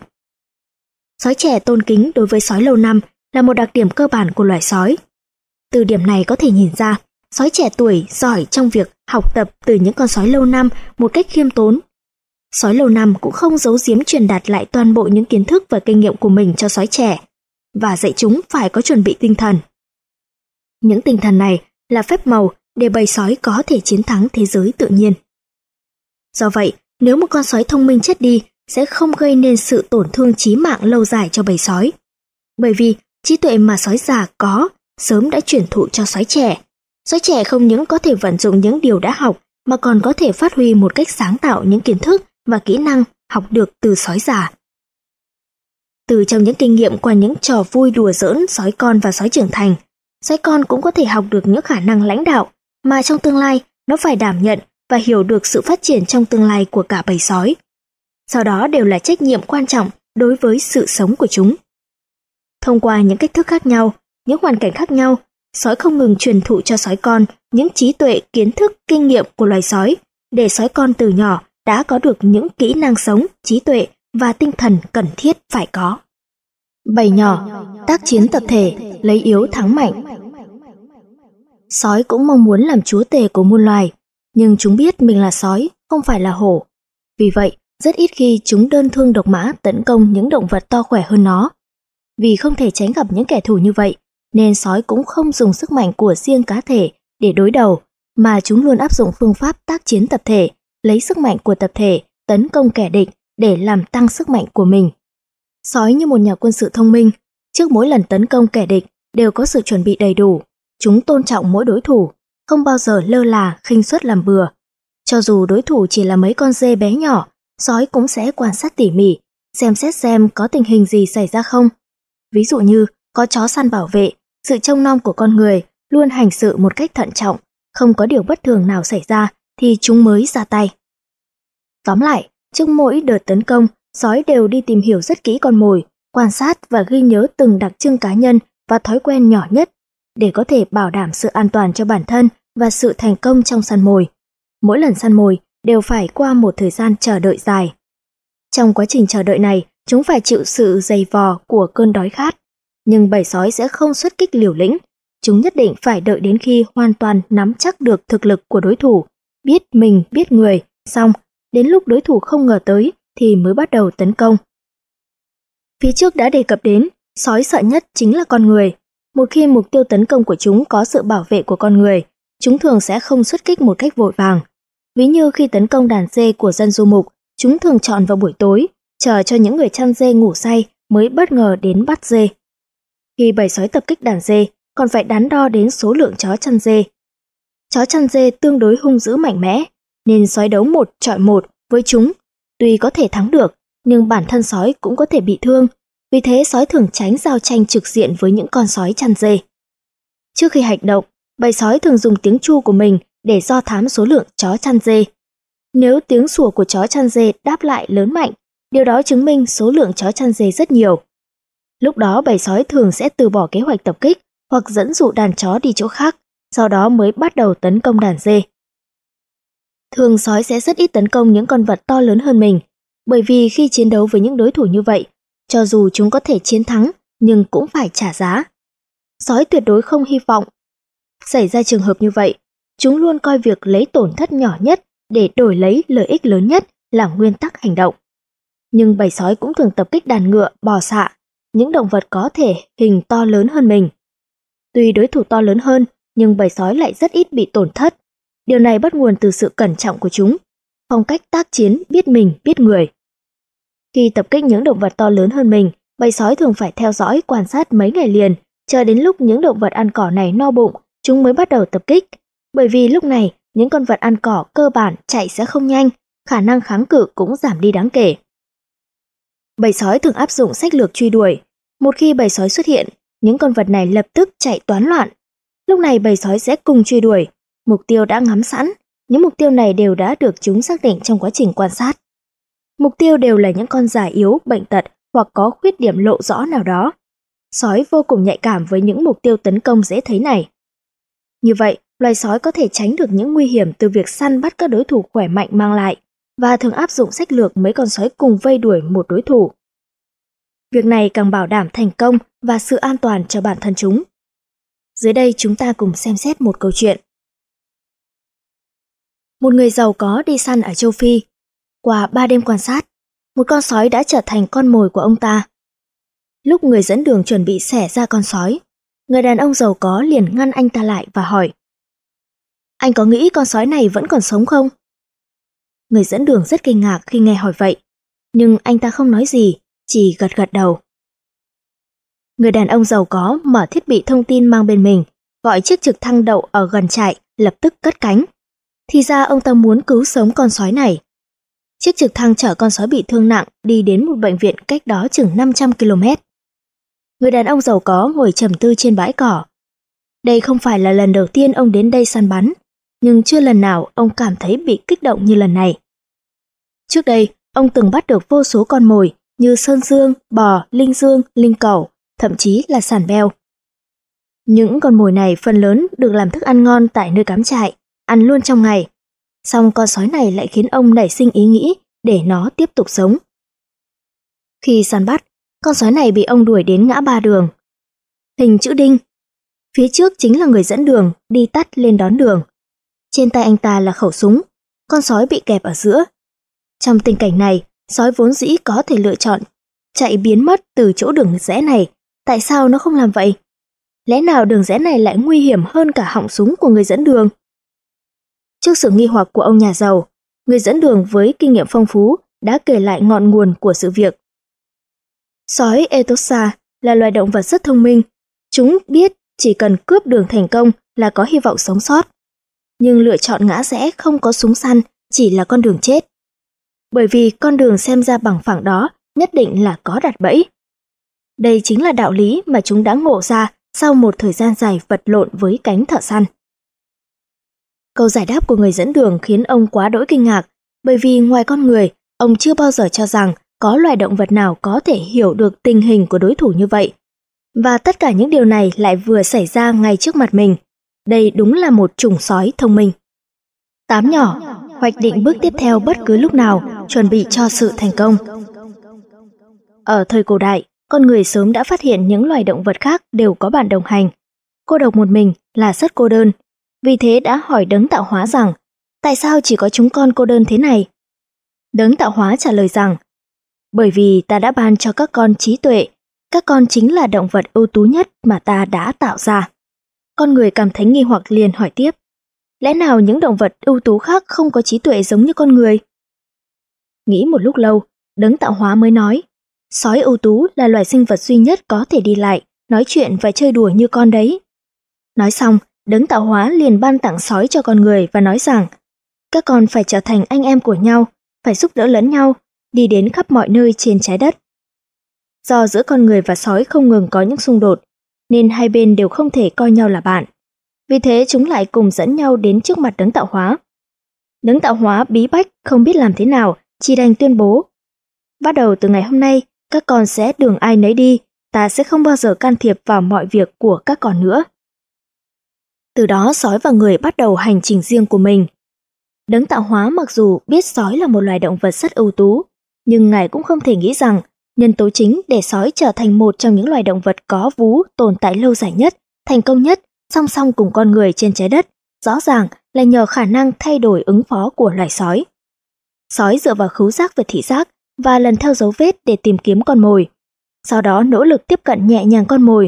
Speaker 1: Sói trẻ tôn kính đối với sói lâu năm là một đặc điểm cơ bản của loài sói. Từ điểm này có thể nhìn ra, sói trẻ tuổi giỏi trong việc học tập từ những con sói lâu năm một cách khiêm tốn. Sói lâu năm cũng không giấu giếm truyền đạt lại toàn bộ những kiến thức và kinh nghiệm của mình cho sói trẻ, và dạy chúng phải có chuẩn bị tinh thần. Những tinh thần này là phép màu để bầy sói có thể chiến thắng thế giới tự nhiên. Do vậy, nếu một con sói thông minh chết đi sẽ không gây nên sự tổn thương chí mạng lâu dài cho bầy sói. Bởi vì trí tuệ mà sói già có sớm đã truyền thụ cho sói trẻ. Sói trẻ không những có thể vận dụng những điều đã học mà còn có thể phát huy một cách sáng tạo những kiến thức và kỹ năng học được từ sói già. Từ trong những kinh nghiệm qua những trò vui đùa giỡn sói con và sói trưởng thành, sói con cũng có thể học được những khả năng lãnh đạo mà trong tương lai nó phải đảm nhận và hiểu được sự phát triển trong tương lai của cả bầy sói. Sau đó đều là trách nhiệm quan trọng đối với sự sống của chúng. Thông qua những cách thức khác nhau, những hoàn cảnh khác nhau, sói không ngừng truyền thụ cho sói con những trí tuệ, kiến thức, kinh nghiệm của loài sói, để sói con từ nhỏ đã có được những kỹ năng sống, trí tuệ và tinh thần cần thiết phải có. Bầy nhỏ, tác chiến tập thể, lấy yếu thắng mạnh. Sói cũng mong muốn làm chúa tể của muôn loài, nhưng chúng biết mình là sói, không phải là hổ. Vì vậy, rất ít khi chúng đơn thương độc mã tấn công những động vật to khỏe hơn nó. Vì không thể tránh gặp những kẻ thù như vậy, nên sói cũng không dùng sức mạnh của riêng cá thể để đối đầu, mà chúng luôn áp dụng phương pháp tác chiến tập thể, lấy sức mạnh của tập thể tấn công kẻ địch để làm tăng sức mạnh của mình. Sói như một nhà quân sự thông minh, trước mỗi lần tấn công kẻ địch đều có sự chuẩn bị đầy đủ. chúng tôn trọng mỗi đối thủ, không bao giờ lơ là khinh suất làm bừa. Cho dù đối thủ chỉ là mấy con dê bé nhỏ, sói cũng sẽ quan sát tỉ mỉ, xem xét xem có tình hình gì xảy ra không. Ví dụ như có chó săn bảo vệ, sự trông nom của con người luôn hành sự một cách thận trọng, không có điều bất thường nào xảy ra thì chúng mới ra tay. Tóm lại, trước mỗi đợt tấn công, sói đều đi tìm hiểu rất kỹ con mồi, quan sát và ghi nhớ từng đặc trưng cá nhân và thói quen nhỏ nhất để có thể bảo đảm sự an toàn cho bản thân và sự thành công trong săn mồi. Mỗi lần săn mồi đều phải qua một thời gian chờ đợi dài. Trong quá trình chờ đợi này, chúng phải chịu sự dày vò của cơn đói khát. Nhưng bầy sói sẽ không xuất kích liều lĩnh. Chúng nhất định phải đợi đến khi hoàn toàn nắm chắc được thực lực của đối thủ, biết mình biết người, xong, đến lúc đối thủ không ngờ tới thì mới bắt đầu tấn công. Phía trước đã đề cập đến, sói sợ nhất chính là con người. Một khi mục tiêu tấn công của chúng có sự bảo vệ của con người, chúng thường sẽ không xuất kích một cách vội vàng. Ví như khi tấn công đàn dê của dân du mục, chúng thường chọn vào buổi tối, chờ cho những người chăn dê ngủ say mới bất ngờ đến bắt dê. Khi bầy sói tập kích đàn dê, còn phải đắn đo đến số lượng chó chăn dê. Chó chăn dê tương đối hung dữ mạnh mẽ, nên sói đấu 1 chọi 1 với chúng. Tuy có thể thắng được, nhưng bản thân sói cũng có thể bị thương, vì thế sói thường tránh giao tranh trực diện với những con sói chăn dê. Trước khi hành động, bầy sói thường dùng tiếng tru của mình để do thám số lượng chó chăn dê. Nếu tiếng sủa của chó chăn dê đáp lại lớn mạnh, điều đó chứng minh số lượng chó chăn dê rất nhiều. Lúc đó bầy sói thường sẽ từ bỏ kế hoạch tập kích hoặc dẫn dụ đàn chó đi chỗ khác, sau đó mới bắt đầu tấn công đàn dê. Thường sói sẽ rất ít tấn công những con vật to lớn hơn mình, bởi vì khi chiến đấu với những đối thủ như vậy, cho dù chúng có thể chiến thắng nhưng cũng phải trả giá. Sói tuyệt đối không hy vọng xảy ra trường hợp như vậy, chúng luôn coi việc lấy tổn thất nhỏ nhất để đổi lấy lợi ích lớn nhất là nguyên tắc hành động. Nhưng bầy sói cũng thường tập kích đàn ngựa, bò sạ, những động vật có thể hình to lớn hơn mình. Tuy đối thủ to lớn hơn, nhưng bầy sói lại rất ít bị tổn thất. Điều này bắt nguồn từ sự cẩn trọng của chúng, phong cách tác chiến biết mình biết người. Khi tập kích những động vật to lớn hơn mình, bầy sói thường phải theo dõi quan sát mấy ngày liền, chờ đến lúc những động vật ăn cỏ này no bụng, chúng mới bắt đầu tập kích. Bởi vì lúc này, những con vật ăn cỏ cơ bản chạy sẽ không nhanh, khả năng kháng cự cũng giảm đi đáng kể. Bầy sói thường áp dụng sách lược truy đuổi. Một khi bầy sói xuất hiện, những con vật này lập tức chạy toán loạn. Lúc này bầy sói sẽ cùng truy đuổi. Mục tiêu đã ngắm sẵn, những mục tiêu này đều đã được chúng xác định trong quá trình quan sát. Mục tiêu đều là những con già yếu, bệnh tật hoặc có khuyết điểm lộ rõ nào đó. Sói vô cùng nhạy cảm với những mục tiêu tấn công dễ thấy này. Như vậy, loài sói có thể tránh được những nguy hiểm từ việc săn bắt các đối thủ khỏe mạnh mang lại, và thường áp dụng sách lược mấy con sói cùng vây đuổi một đối thủ. Việc này càng bảo đảm thành công và sự an toàn cho bản thân chúng. Dưới đây chúng ta cùng xem xét một câu chuyện. Một người giàu có đi săn ở châu Phi. Qua 3 đêm quan sát, một con sói đã trở thành con mồi của ông ta. Lúc người dẫn đường chuẩn bị xẻ ra con sói, người đàn ông giàu có liền ngăn anh ta lại và hỏi: "Anh có nghĩ con sói này vẫn còn sống không?" Người dẫn đường rất kinh ngạc khi nghe hỏi vậy, nhưng anh ta không nói gì, chỉ gật gật đầu. Người đàn ông giàu có mở thiết bị thông tin mang bên mình, gọi chiếc trực thăng đậu ở gần trại, lập tức cất cánh. Thì ra ông ta muốn cứu sống con sói này. Chiếc trực thăng chở con sói bị thương nặng đi đến một bệnh viện cách đó chừng 500 km. Người đàn ông giàu có ngồi trầm tư trên bãi cỏ. Đây không phải là lần đầu tiên ông đến đây săn bắn, nhưng chưa lần nào ông cảm thấy bị kích động như lần này. Trước đây, ông từng bắt được vô số con mồi như sơn dương, bò, linh dương, linh cẩu, thậm chí là sàn beo. Những con mồi này phần lớn được làm thức ăn ngon tại nơi cắm trại, ăn luôn trong ngày. Song con sói này lại khiến ông nảy sinh ý nghĩ để nó tiếp tục sống. Khi săn bắt, con sói này bị ông đuổi đến ngã ba đường. Hình chữ đinh. Phía trước chính là người dẫn đường đi tắt lên đón đường. Trên tay anh ta là khẩu súng, con sói bị kẹp ở giữa. Trong tình cảnh này, sói vốn dĩ có thể lựa chọn chạy biến mất từ chỗ đường rẽ này. Tại sao nó không làm vậy? Lẽ nào đường rẽ này lại nguy hiểm hơn cả họng súng của người dẫn đường? Trước sự nghi hoặc của ông nhà giàu, người dẫn đường với kinh nghiệm phong phú đã kể lại ngọn nguồn của sự việc. Sói Etosa là loài động vật rất thông minh. Chúng biết chỉ cần cướp đường thành công là có hy vọng sống sót. Nhưng lựa chọn ngã rẽ không có súng săn chỉ là con đường chết. Bởi vì con đường xem ra bằng phẳng đó nhất định là có đặt bẫy. Đây chính là đạo lý mà chúng đã ngộ ra sau một thời gian dài vật lộn với cánh thợ săn. Câu giải đáp của người dẫn đường khiến ông quá đỗi kinh ngạc, bởi vì ngoài con người, ông chưa bao giờ cho rằng có loài động vật nào có thể hiểu được tình hình của đối thủ như vậy. Và tất cả những điều này lại vừa xảy ra ngay trước mặt mình. Đây đúng là một chủng sói thông minh. Tám nhỏ, hoạch định bước tiếp theo bất cứ lúc nào, chuẩn bị cho sự thành công. Ở thời cổ đại, con người sớm đã phát hiện những loài động vật khác đều có bạn đồng hành. Cô độc một mình là rất cô đơn. Vì thế đã hỏi đấng tạo hóa rằng, tại sao chỉ có chúng con cô đơn thế này? Đấng tạo hóa trả lời rằng, bởi vì ta đã ban cho các con trí tuệ, các con chính là động vật ưu tú nhất mà ta đã tạo ra. Con người cảm thấy nghi hoặc liền hỏi tiếp, lẽ nào những động vật ưu tú khác không có trí tuệ giống như con người? Nghĩ một lúc lâu, đấng tạo hóa mới nói, sói ưu tú là loài sinh vật duy nhất có thể đi lại, nói chuyện và chơi đùa như con đấy. Nói xong, đấng tạo hóa liền ban tặng sói cho con người và nói rằng, các con phải trở thành anh em của nhau, phải giúp đỡ lẫn nhau, đi đến khắp mọi nơi trên trái đất. Do giữa con người và sói không ngừng có những xung đột, nên hai bên đều không thể coi nhau là bạn. Vì thế chúng lại cùng dẫn nhau đến trước mặt đấng tạo hóa. Đấng tạo hóa bí bách không biết làm thế nào, chỉ đành tuyên bố, bắt đầu từ ngày hôm nay, các con sẽ đường ai nấy đi, ta sẽ không bao giờ can thiệp vào mọi việc của các con nữa. Từ đó sói và người bắt đầu hành trình riêng của mình. Đấng tạo hóa mặc dù biết sói là một loài động vật rất ưu tú, nhưng ngài cũng không thể nghĩ rằng nhân tố chính để sói trở thành một trong những loài động vật có vú tồn tại lâu dài nhất, thành công nhất, song song cùng con người trên trái đất, rõ ràng là nhờ khả năng thay đổi ứng phó của loài sói. Sói dựa vào khứu giác và thị giác và lần theo dấu vết để tìm kiếm con mồi, sau đó nỗ lực tiếp cận nhẹ nhàng con mồi.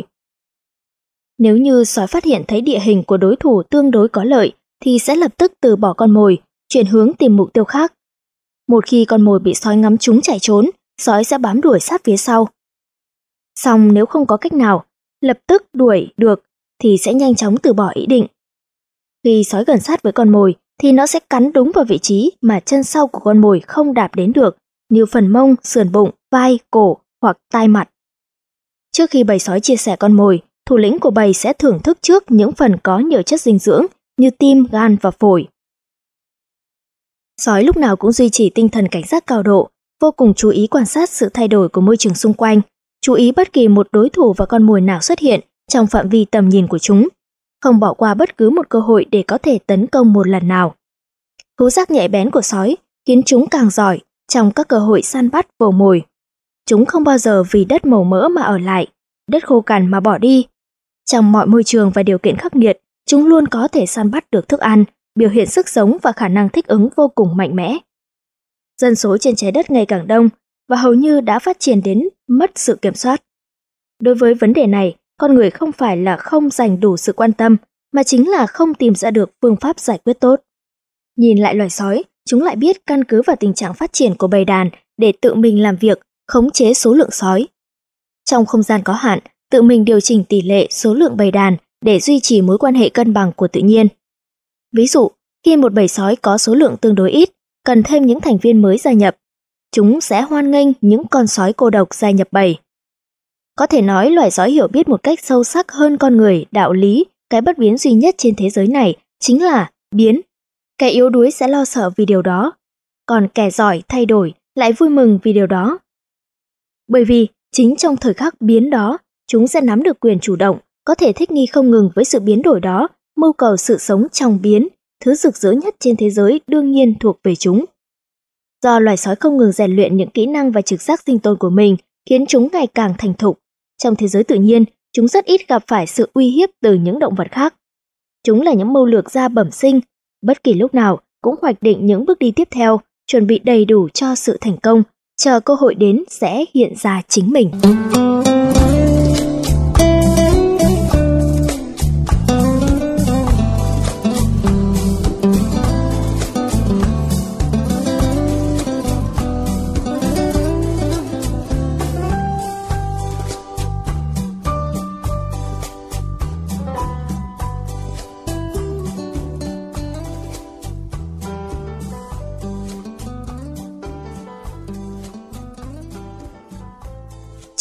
Speaker 1: Nếu như sói phát hiện thấy địa hình của đối thủ tương đối có lợi, thì sẽ lập tức từ bỏ con mồi, chuyển hướng tìm mục tiêu khác. Một khi con mồi bị sói ngắm trúng chạy trốn, sói sẽ bám đuổi sát phía sau. Song nếu không có cách nào lập tức đuổi được thì sẽ nhanh chóng từ bỏ ý định. Khi sói gần sát với con mồi thì nó sẽ cắn đúng vào vị trí mà chân sau của con mồi không đạp đến được, như phần mông, sườn bụng, vai, cổ hoặc tai mặt. Trước khi bầy sói chia sẻ con mồi, thủ lĩnh của bầy sẽ thưởng thức trước những phần có nhiều chất dinh dưỡng như tim, gan và phổi. Sói lúc nào cũng duy trì tinh thần cảnh giác cao độ, vô cùng chú ý quan sát sự thay đổi của môi trường xung quanh, chú ý bất kỳ một đối thủ và con mồi nào xuất hiện trong phạm vi tầm nhìn của chúng, không bỏ qua bất cứ một cơ hội để có thể tấn công một lần nào. Khứu giác nhạy bén của sói khiến chúng càng giỏi trong các cơ hội săn bắt vồ mồi. Chúng không bao giờ vì đất màu mỡ mà ở lại, đất khô cằn mà bỏ đi. Trong mọi môi trường và điều kiện khắc nghiệt, chúng luôn có thể săn bắt được thức ăn, biểu hiện sức sống và khả năng thích ứng vô cùng mạnh mẽ. Dân số trên trái đất ngày càng đông và hầu như đã phát triển đến mất sự kiểm soát. Đối với vấn đề này, con người không phải là không dành đủ sự quan tâm, mà chính là không tìm ra được phương pháp giải quyết tốt. Nhìn lại loài sói, chúng lại biết căn cứ vào tình trạng phát triển của bầy đàn để tự mình làm việc, khống chế số lượng sói. Trong không gian có hạn, tự mình điều chỉnh tỷ lệ số lượng bầy đàn để duy trì mối quan hệ cân bằng của tự nhiên. Ví dụ, khi một bầy sói có số lượng tương đối ít, cần thêm những thành viên mới gia nhập, chúng sẽ hoan nghênh những con sói cô độc gia nhập bầy. Có thể nói loài sói hiểu biết một cách sâu sắc hơn con người đạo lý, cái bất biến duy nhất trên thế giới này chính là biến. Kẻ yếu đuối sẽ lo sợ vì điều đó, còn kẻ giỏi thay đổi lại vui mừng vì điều đó. Bởi vì chính trong thời khắc biến đó, chúng sẽ nắm được quyền chủ động, có thể thích nghi không ngừng với sự biến đổi đó, mưu cầu sự sống trong biến, thứ rực rỡ nhất trên thế giới đương nhiên thuộc về chúng. Do loài sói không ngừng rèn luyện những kỹ năng và trực giác sinh tồn của mình, khiến chúng ngày càng thành thục. Trong thế giới tự nhiên, chúng rất ít gặp phải sự uy hiếp từ những động vật khác. Chúng là những mưu lược gia bẩm sinh, bất kỳ lúc nào cũng hoạch định những bước đi tiếp theo, chuẩn bị đầy đủ cho sự thành công, chờ cơ hội đến sẽ hiện ra chính mình.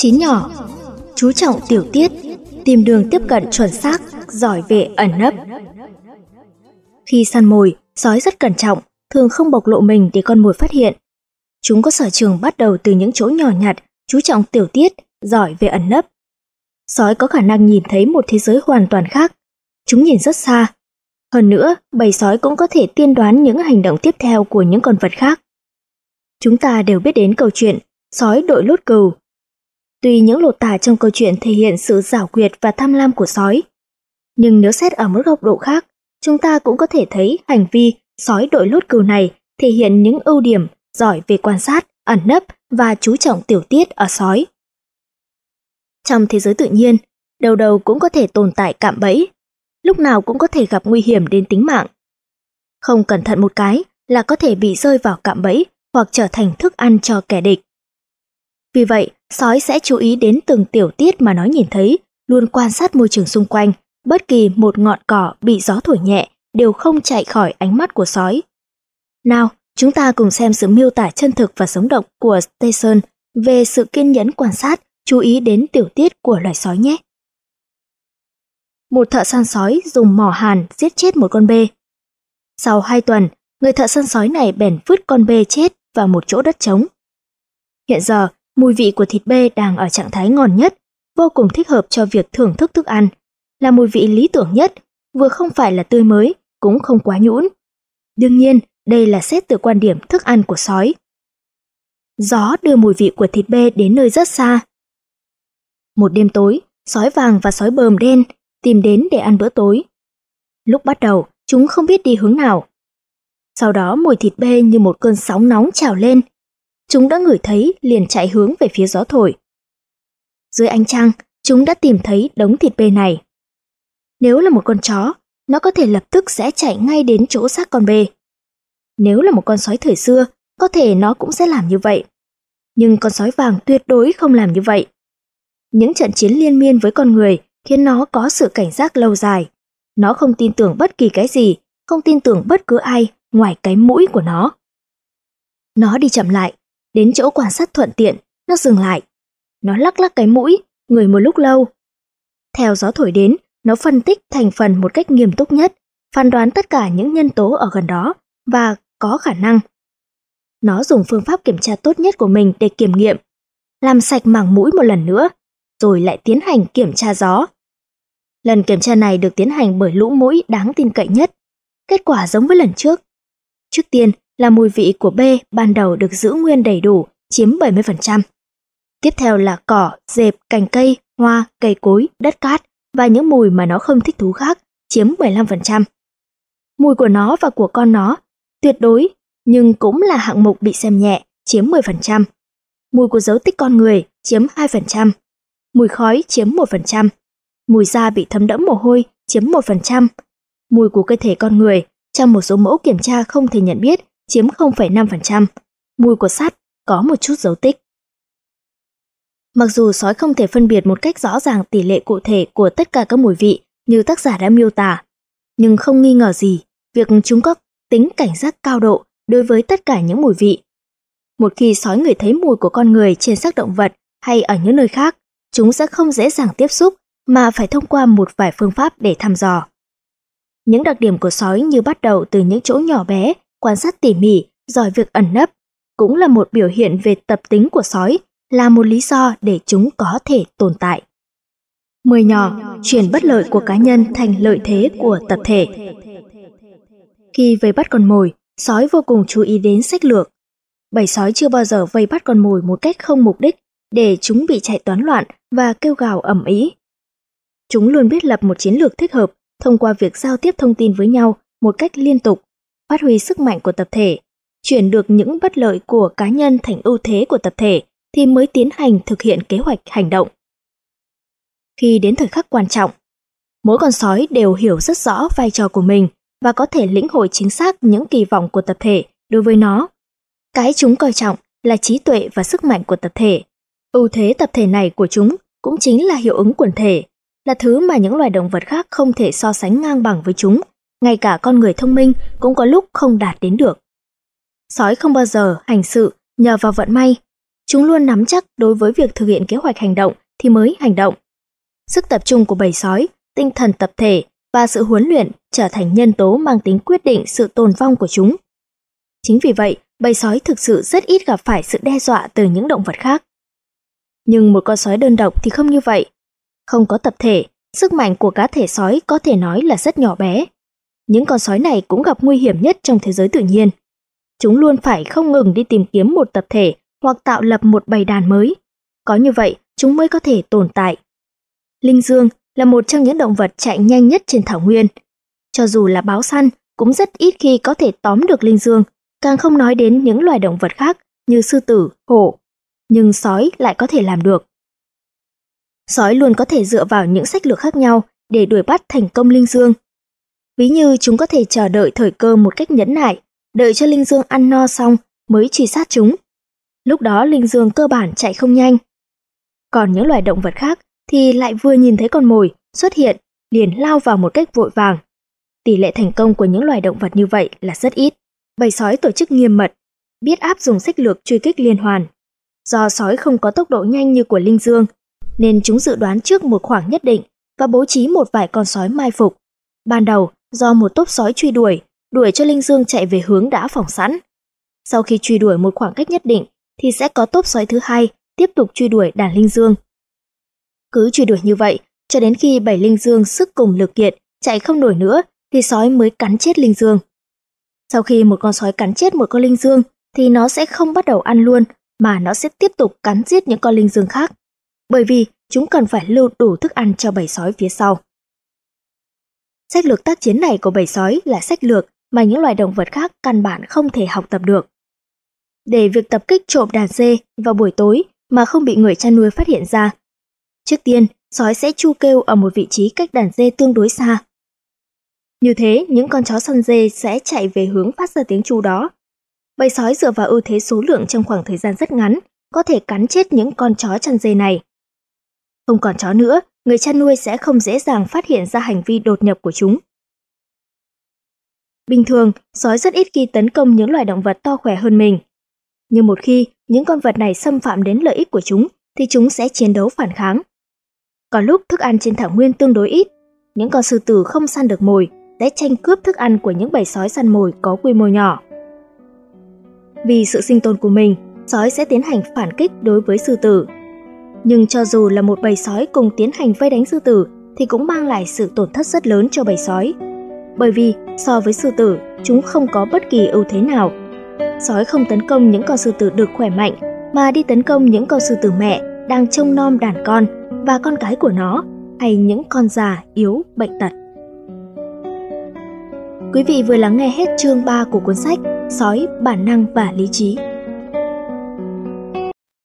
Speaker 1: Chín nhỏ, chú trọng tiểu tiết, tìm đường tiếp cận chuẩn xác, giỏi về ẩn nấp. Khi săn mồi, sói rất cẩn trọng, thường không bộc lộ mình để con mồi phát hiện. Chúng có sở trường bắt đầu từ những chỗ nhỏ nhặt, chú trọng tiểu tiết, giỏi về ẩn nấp. Sói có khả năng nhìn thấy một thế giới hoàn toàn khác. Chúng nhìn rất xa. Hơn nữa, bầy sói cũng có thể tiên đoán những hành động tiếp theo của những con vật khác. Chúng ta đều biết đến câu chuyện sói đội lốt cừu. Tuy những lột tả trong câu chuyện thể hiện sự giảo quyệt và tham lam của sói, nhưng nếu xét ở một góc độ khác, chúng ta cũng có thể thấy hành vi sói đội lốt cừu này thể hiện những ưu điểm giỏi về quan sát, ẩn nấp và chú trọng tiểu tiết ở sói. Trong thế giới tự nhiên, đâu đâu cũng có thể tồn tại cạm bẫy, lúc nào cũng có thể gặp nguy hiểm đến tính mạng. Không cẩn thận một cái là có thể bị rơi vào cạm bẫy hoặc trở thành thức ăn cho kẻ địch. Vì vậy, sói sẽ chú ý đến từng tiểu tiết mà nó nhìn thấy, luôn quan sát môi trường xung quanh, bất kỳ một ngọn cỏ bị gió thổi nhẹ đều không chạy khỏi ánh mắt của sói. Nào, chúng ta cùng xem sự miêu tả chân thực và sống động của Stevenson về sự kiên nhẫn quan sát, chú ý đến tiểu tiết của loài sói nhé. Một thợ săn sói dùng mỏ hàn giết chết một con bê. Sau 2 tuần, người thợ săn sói này bèn vứt con bê chết vào một chỗ đất trống. Hiện giờ, mùi vị của thịt bê đang ở trạng thái ngon nhất, vô cùng thích hợp cho việc thưởng thức thức ăn, là mùi vị lý tưởng nhất, vừa không phải là tươi mới, cũng không quá nhũn. Đương nhiên, đây là xét từ quan điểm thức ăn của sói. Gió đưa mùi vị của thịt bê đến nơi rất xa. Một đêm tối, sói vàng và sói bờm đen tìm đến để ăn bữa tối. Lúc bắt đầu, chúng không biết đi hướng nào. Sau đó mùi thịt bê như một cơn sóng nóng trào lên. Chúng đã ngửi thấy liền chạy hướng về phía gió thổi. Dưới ánh trăng, chúng đã tìm thấy đống thịt bê này. Nếu là một con chó, nó có thể lập tức sẽ chạy ngay đến chỗ xác con bê. Nếu là một con sói thời xưa, có thể nó cũng sẽ làm như vậy. Nhưng con sói vàng tuyệt đối không làm như vậy. Những trận chiến liên miên với con người khiến nó có sự cảnh giác lâu dài. Nó không tin tưởng bất kỳ cái gì, không tin tưởng bất cứ ai ngoài cái mũi của nó. Nó đi chậm lại, đến chỗ quan sát thuận tiện, nó dừng lại. Nó lắc lắc cái mũi, ngửi một lúc lâu. Theo gió thổi đến, nó phân tích thành phần một cách nghiêm túc nhất, phán đoán tất cả những nhân tố ở gần đó và có khả năng. Nó dùng phương pháp kiểm tra tốt nhất của mình để kiểm nghiệm, làm sạch màng mũi một lần nữa, rồi lại tiến hành kiểm tra gió. Lần kiểm tra này được tiến hành bởi lũ mũi đáng tin cậy nhất. Kết quả giống với lần trước. Trước tiên là mùi vị của bê ban đầu được giữ nguyên đầy đủ, chiếm 70%. Tiếp theo là cỏ, dẹp, cành cây, hoa, cây cối, đất cát và những mùi mà nó không thích thú khác, chiếm 15%. Mùi của nó và của con nó, tuyệt đối, nhưng cũng là hạng mục bị xem nhẹ, chiếm 10%. Mùi của dấu tích con người, chiếm 2%. Mùi khói, chiếm 1%. Mùi da bị thấm đẫm mồ hôi, chiếm 1%. Mùi của cơ thể con người, trong một số mẫu kiểm tra không thể nhận biết, chiếm 0,5%. Mùi của sắt, có một chút dấu tích. Mặc dù sói không thể phân biệt một cách rõ ràng tỷ lệ cụ thể của tất cả các mùi vị như tác giả đã miêu tả, nhưng không nghi ngờ gì, việc chúng có tính cảnh giác cao độ đối với tất cả những mùi vị. Một khi sói ngửi thấy mùi của con người trên xác động vật hay ở những nơi khác, chúng sẽ không dễ dàng tiếp xúc mà phải thông qua một vài phương pháp để thăm dò. Những đặc điểm của sói như bắt đầu từ những chỗ nhỏ bé, quan sát tỉ mỉ, giỏi việc ẩn nấp, cũng là một biểu hiện về tập tính của sói, là một lý do để chúng có thể tồn tại. 10 nhỏ, chuyển bất lợi của cá nhân thành lợi thế của tập thể. Khi vây bắt con mồi, sói vô cùng chú ý đến sách lược. Bầy sói chưa bao giờ vây bắt con mồi một cách không mục đích để chúng bị chạy toán loạn và kêu gào ầm ĩ. Chúng luôn biết lập một chiến lược thích hợp thông qua việc giao tiếp thông tin với nhau một cách liên tục, phát huy sức mạnh của tập thể, chuyển được những bất lợi của cá nhân thành ưu thế của tập thể thì mới tiến hành thực hiện kế hoạch hành động. Khi đến thời khắc quan trọng, mỗi con sói đều hiểu rất rõ vai trò của mình và có thể lĩnh hội chính xác những kỳ vọng của tập thể đối với nó. Cái chúng coi trọng là trí tuệ và sức mạnh của tập thể. Ưu thế tập thể này của chúng cũng chính là hiệu ứng quần thể, là thứ mà những loài động vật khác không thể so sánh ngang bằng với chúng, ngay cả con người thông minh cũng có lúc không đạt đến được. Sói không bao giờ hành sự nhờ vào vận may. Chúng luôn nắm chắc đối với việc thực hiện kế hoạch hành động thì mới hành động. Sức tập trung của bầy sói, tinh thần tập thể và sự huấn luyện trở thành nhân tố mang tính quyết định sự tồn vong của chúng. Chính vì vậy, bầy sói thực sự rất ít gặp phải sự đe dọa từ những động vật khác. Nhưng một con sói đơn độc thì không như vậy. Không có tập thể, sức mạnh của cá thể sói có thể nói là rất nhỏ bé. Những con sói này cũng gặp nguy hiểm nhất trong thế giới tự nhiên. Chúng luôn phải không ngừng đi tìm kiếm một tập thể hoặc tạo lập một bầy đàn mới. Có như vậy, chúng mới có thể tồn tại. Linh dương là một trong những động vật chạy nhanh nhất trên thảo nguyên. Cho dù là báo săn, cũng rất ít khi có thể tóm được linh dương, càng không nói đến những loài động vật khác như sư tử, hổ. Nhưng sói lại có thể làm được. Sói luôn có thể dựa vào những sách lược khác nhau để đuổi bắt thành công linh dương. Ví như chúng có thể chờ đợi thời cơ một cách nhẫn nại, đợi cho linh dương ăn no xong mới truy sát chúng. Lúc đó linh dương cơ bản chạy không nhanh. Còn những loài động vật khác thì lại vừa nhìn thấy con mồi xuất hiện, liền lao vào một cách vội vàng. Tỷ lệ thành công của những loài động vật như vậy là rất ít. Bầy sói tổ chức nghiêm mật, biết áp dụng sách lược truy kích liên hoàn. Do sói không có tốc độ nhanh như của linh dương, nên chúng dự đoán trước một khoảng nhất định và bố trí một vài con sói mai phục. Ban đầu, do một tốp sói truy đuổi cho linh dương chạy về hướng đã phỏng sẵn. Sau khi truy đuổi một khoảng cách nhất định, thì sẽ có tốp sói thứ hai tiếp tục truy đuổi đàn linh dương. Cứ truy đuổi như vậy, cho đến khi bầy linh dương sức cùng lực kiệt, chạy không nổi nữa, thì sói mới cắn chết linh dương. Sau khi một con sói cắn chết một con linh dương, thì nó sẽ không bắt đầu ăn luôn, mà nó sẽ tiếp tục cắn giết những con linh dương khác. Bởi vì chúng cần phải lưu đủ thức ăn cho bầy sói phía sau. Sách lược tác chiến này của bầy sói là sách lược mà những loài động vật khác căn bản không thể học tập được. Để việc tập kích trộm đàn dê vào buổi tối mà không bị người chăn nuôi phát hiện ra, trước tiên sói sẽ tru kêu ở một vị trí cách đàn dê tương đối xa. Như thế, những con chó săn dê sẽ chạy về hướng phát ra tiếng tru đó. Bầy sói dựa vào ưu thế số lượng trong khoảng thời gian rất ngắn, có thể cắn chết những con chó chăn dê này. Không còn chó nữa, người chăn nuôi sẽ không dễ dàng phát hiện ra hành vi đột nhập của chúng. Bình thường, sói rất ít khi tấn công những loài động vật to khỏe hơn mình. Nhưng một khi những con vật này xâm phạm đến lợi ích của chúng, thì chúng sẽ chiến đấu phản kháng. Còn lúc thức ăn trên thảo nguyên tương đối ít, những con sư tử không săn được mồi sẽ tranh cướp thức ăn của những bầy sói săn mồi có quy mô nhỏ. Vì sự sinh tồn của mình, sói sẽ tiến hành phản kích đối với sư tử. Nhưng cho dù là một bầy sói cùng tiến hành vây đánh sư tử thì cũng mang lại sự tổn thất rất lớn cho bầy sói. Bởi vì so với sư tử, chúng không có bất kỳ ưu thế nào. Sói không tấn công những con sư tử đực khỏe mạnh mà đi tấn công những con sư tử mẹ đang trông nom đàn con và con cái của nó, hay những con già yếu bệnh tật. Quý vị vừa lắng nghe hết chương 3 của cuốn sách Sói, bản năng và lý trí.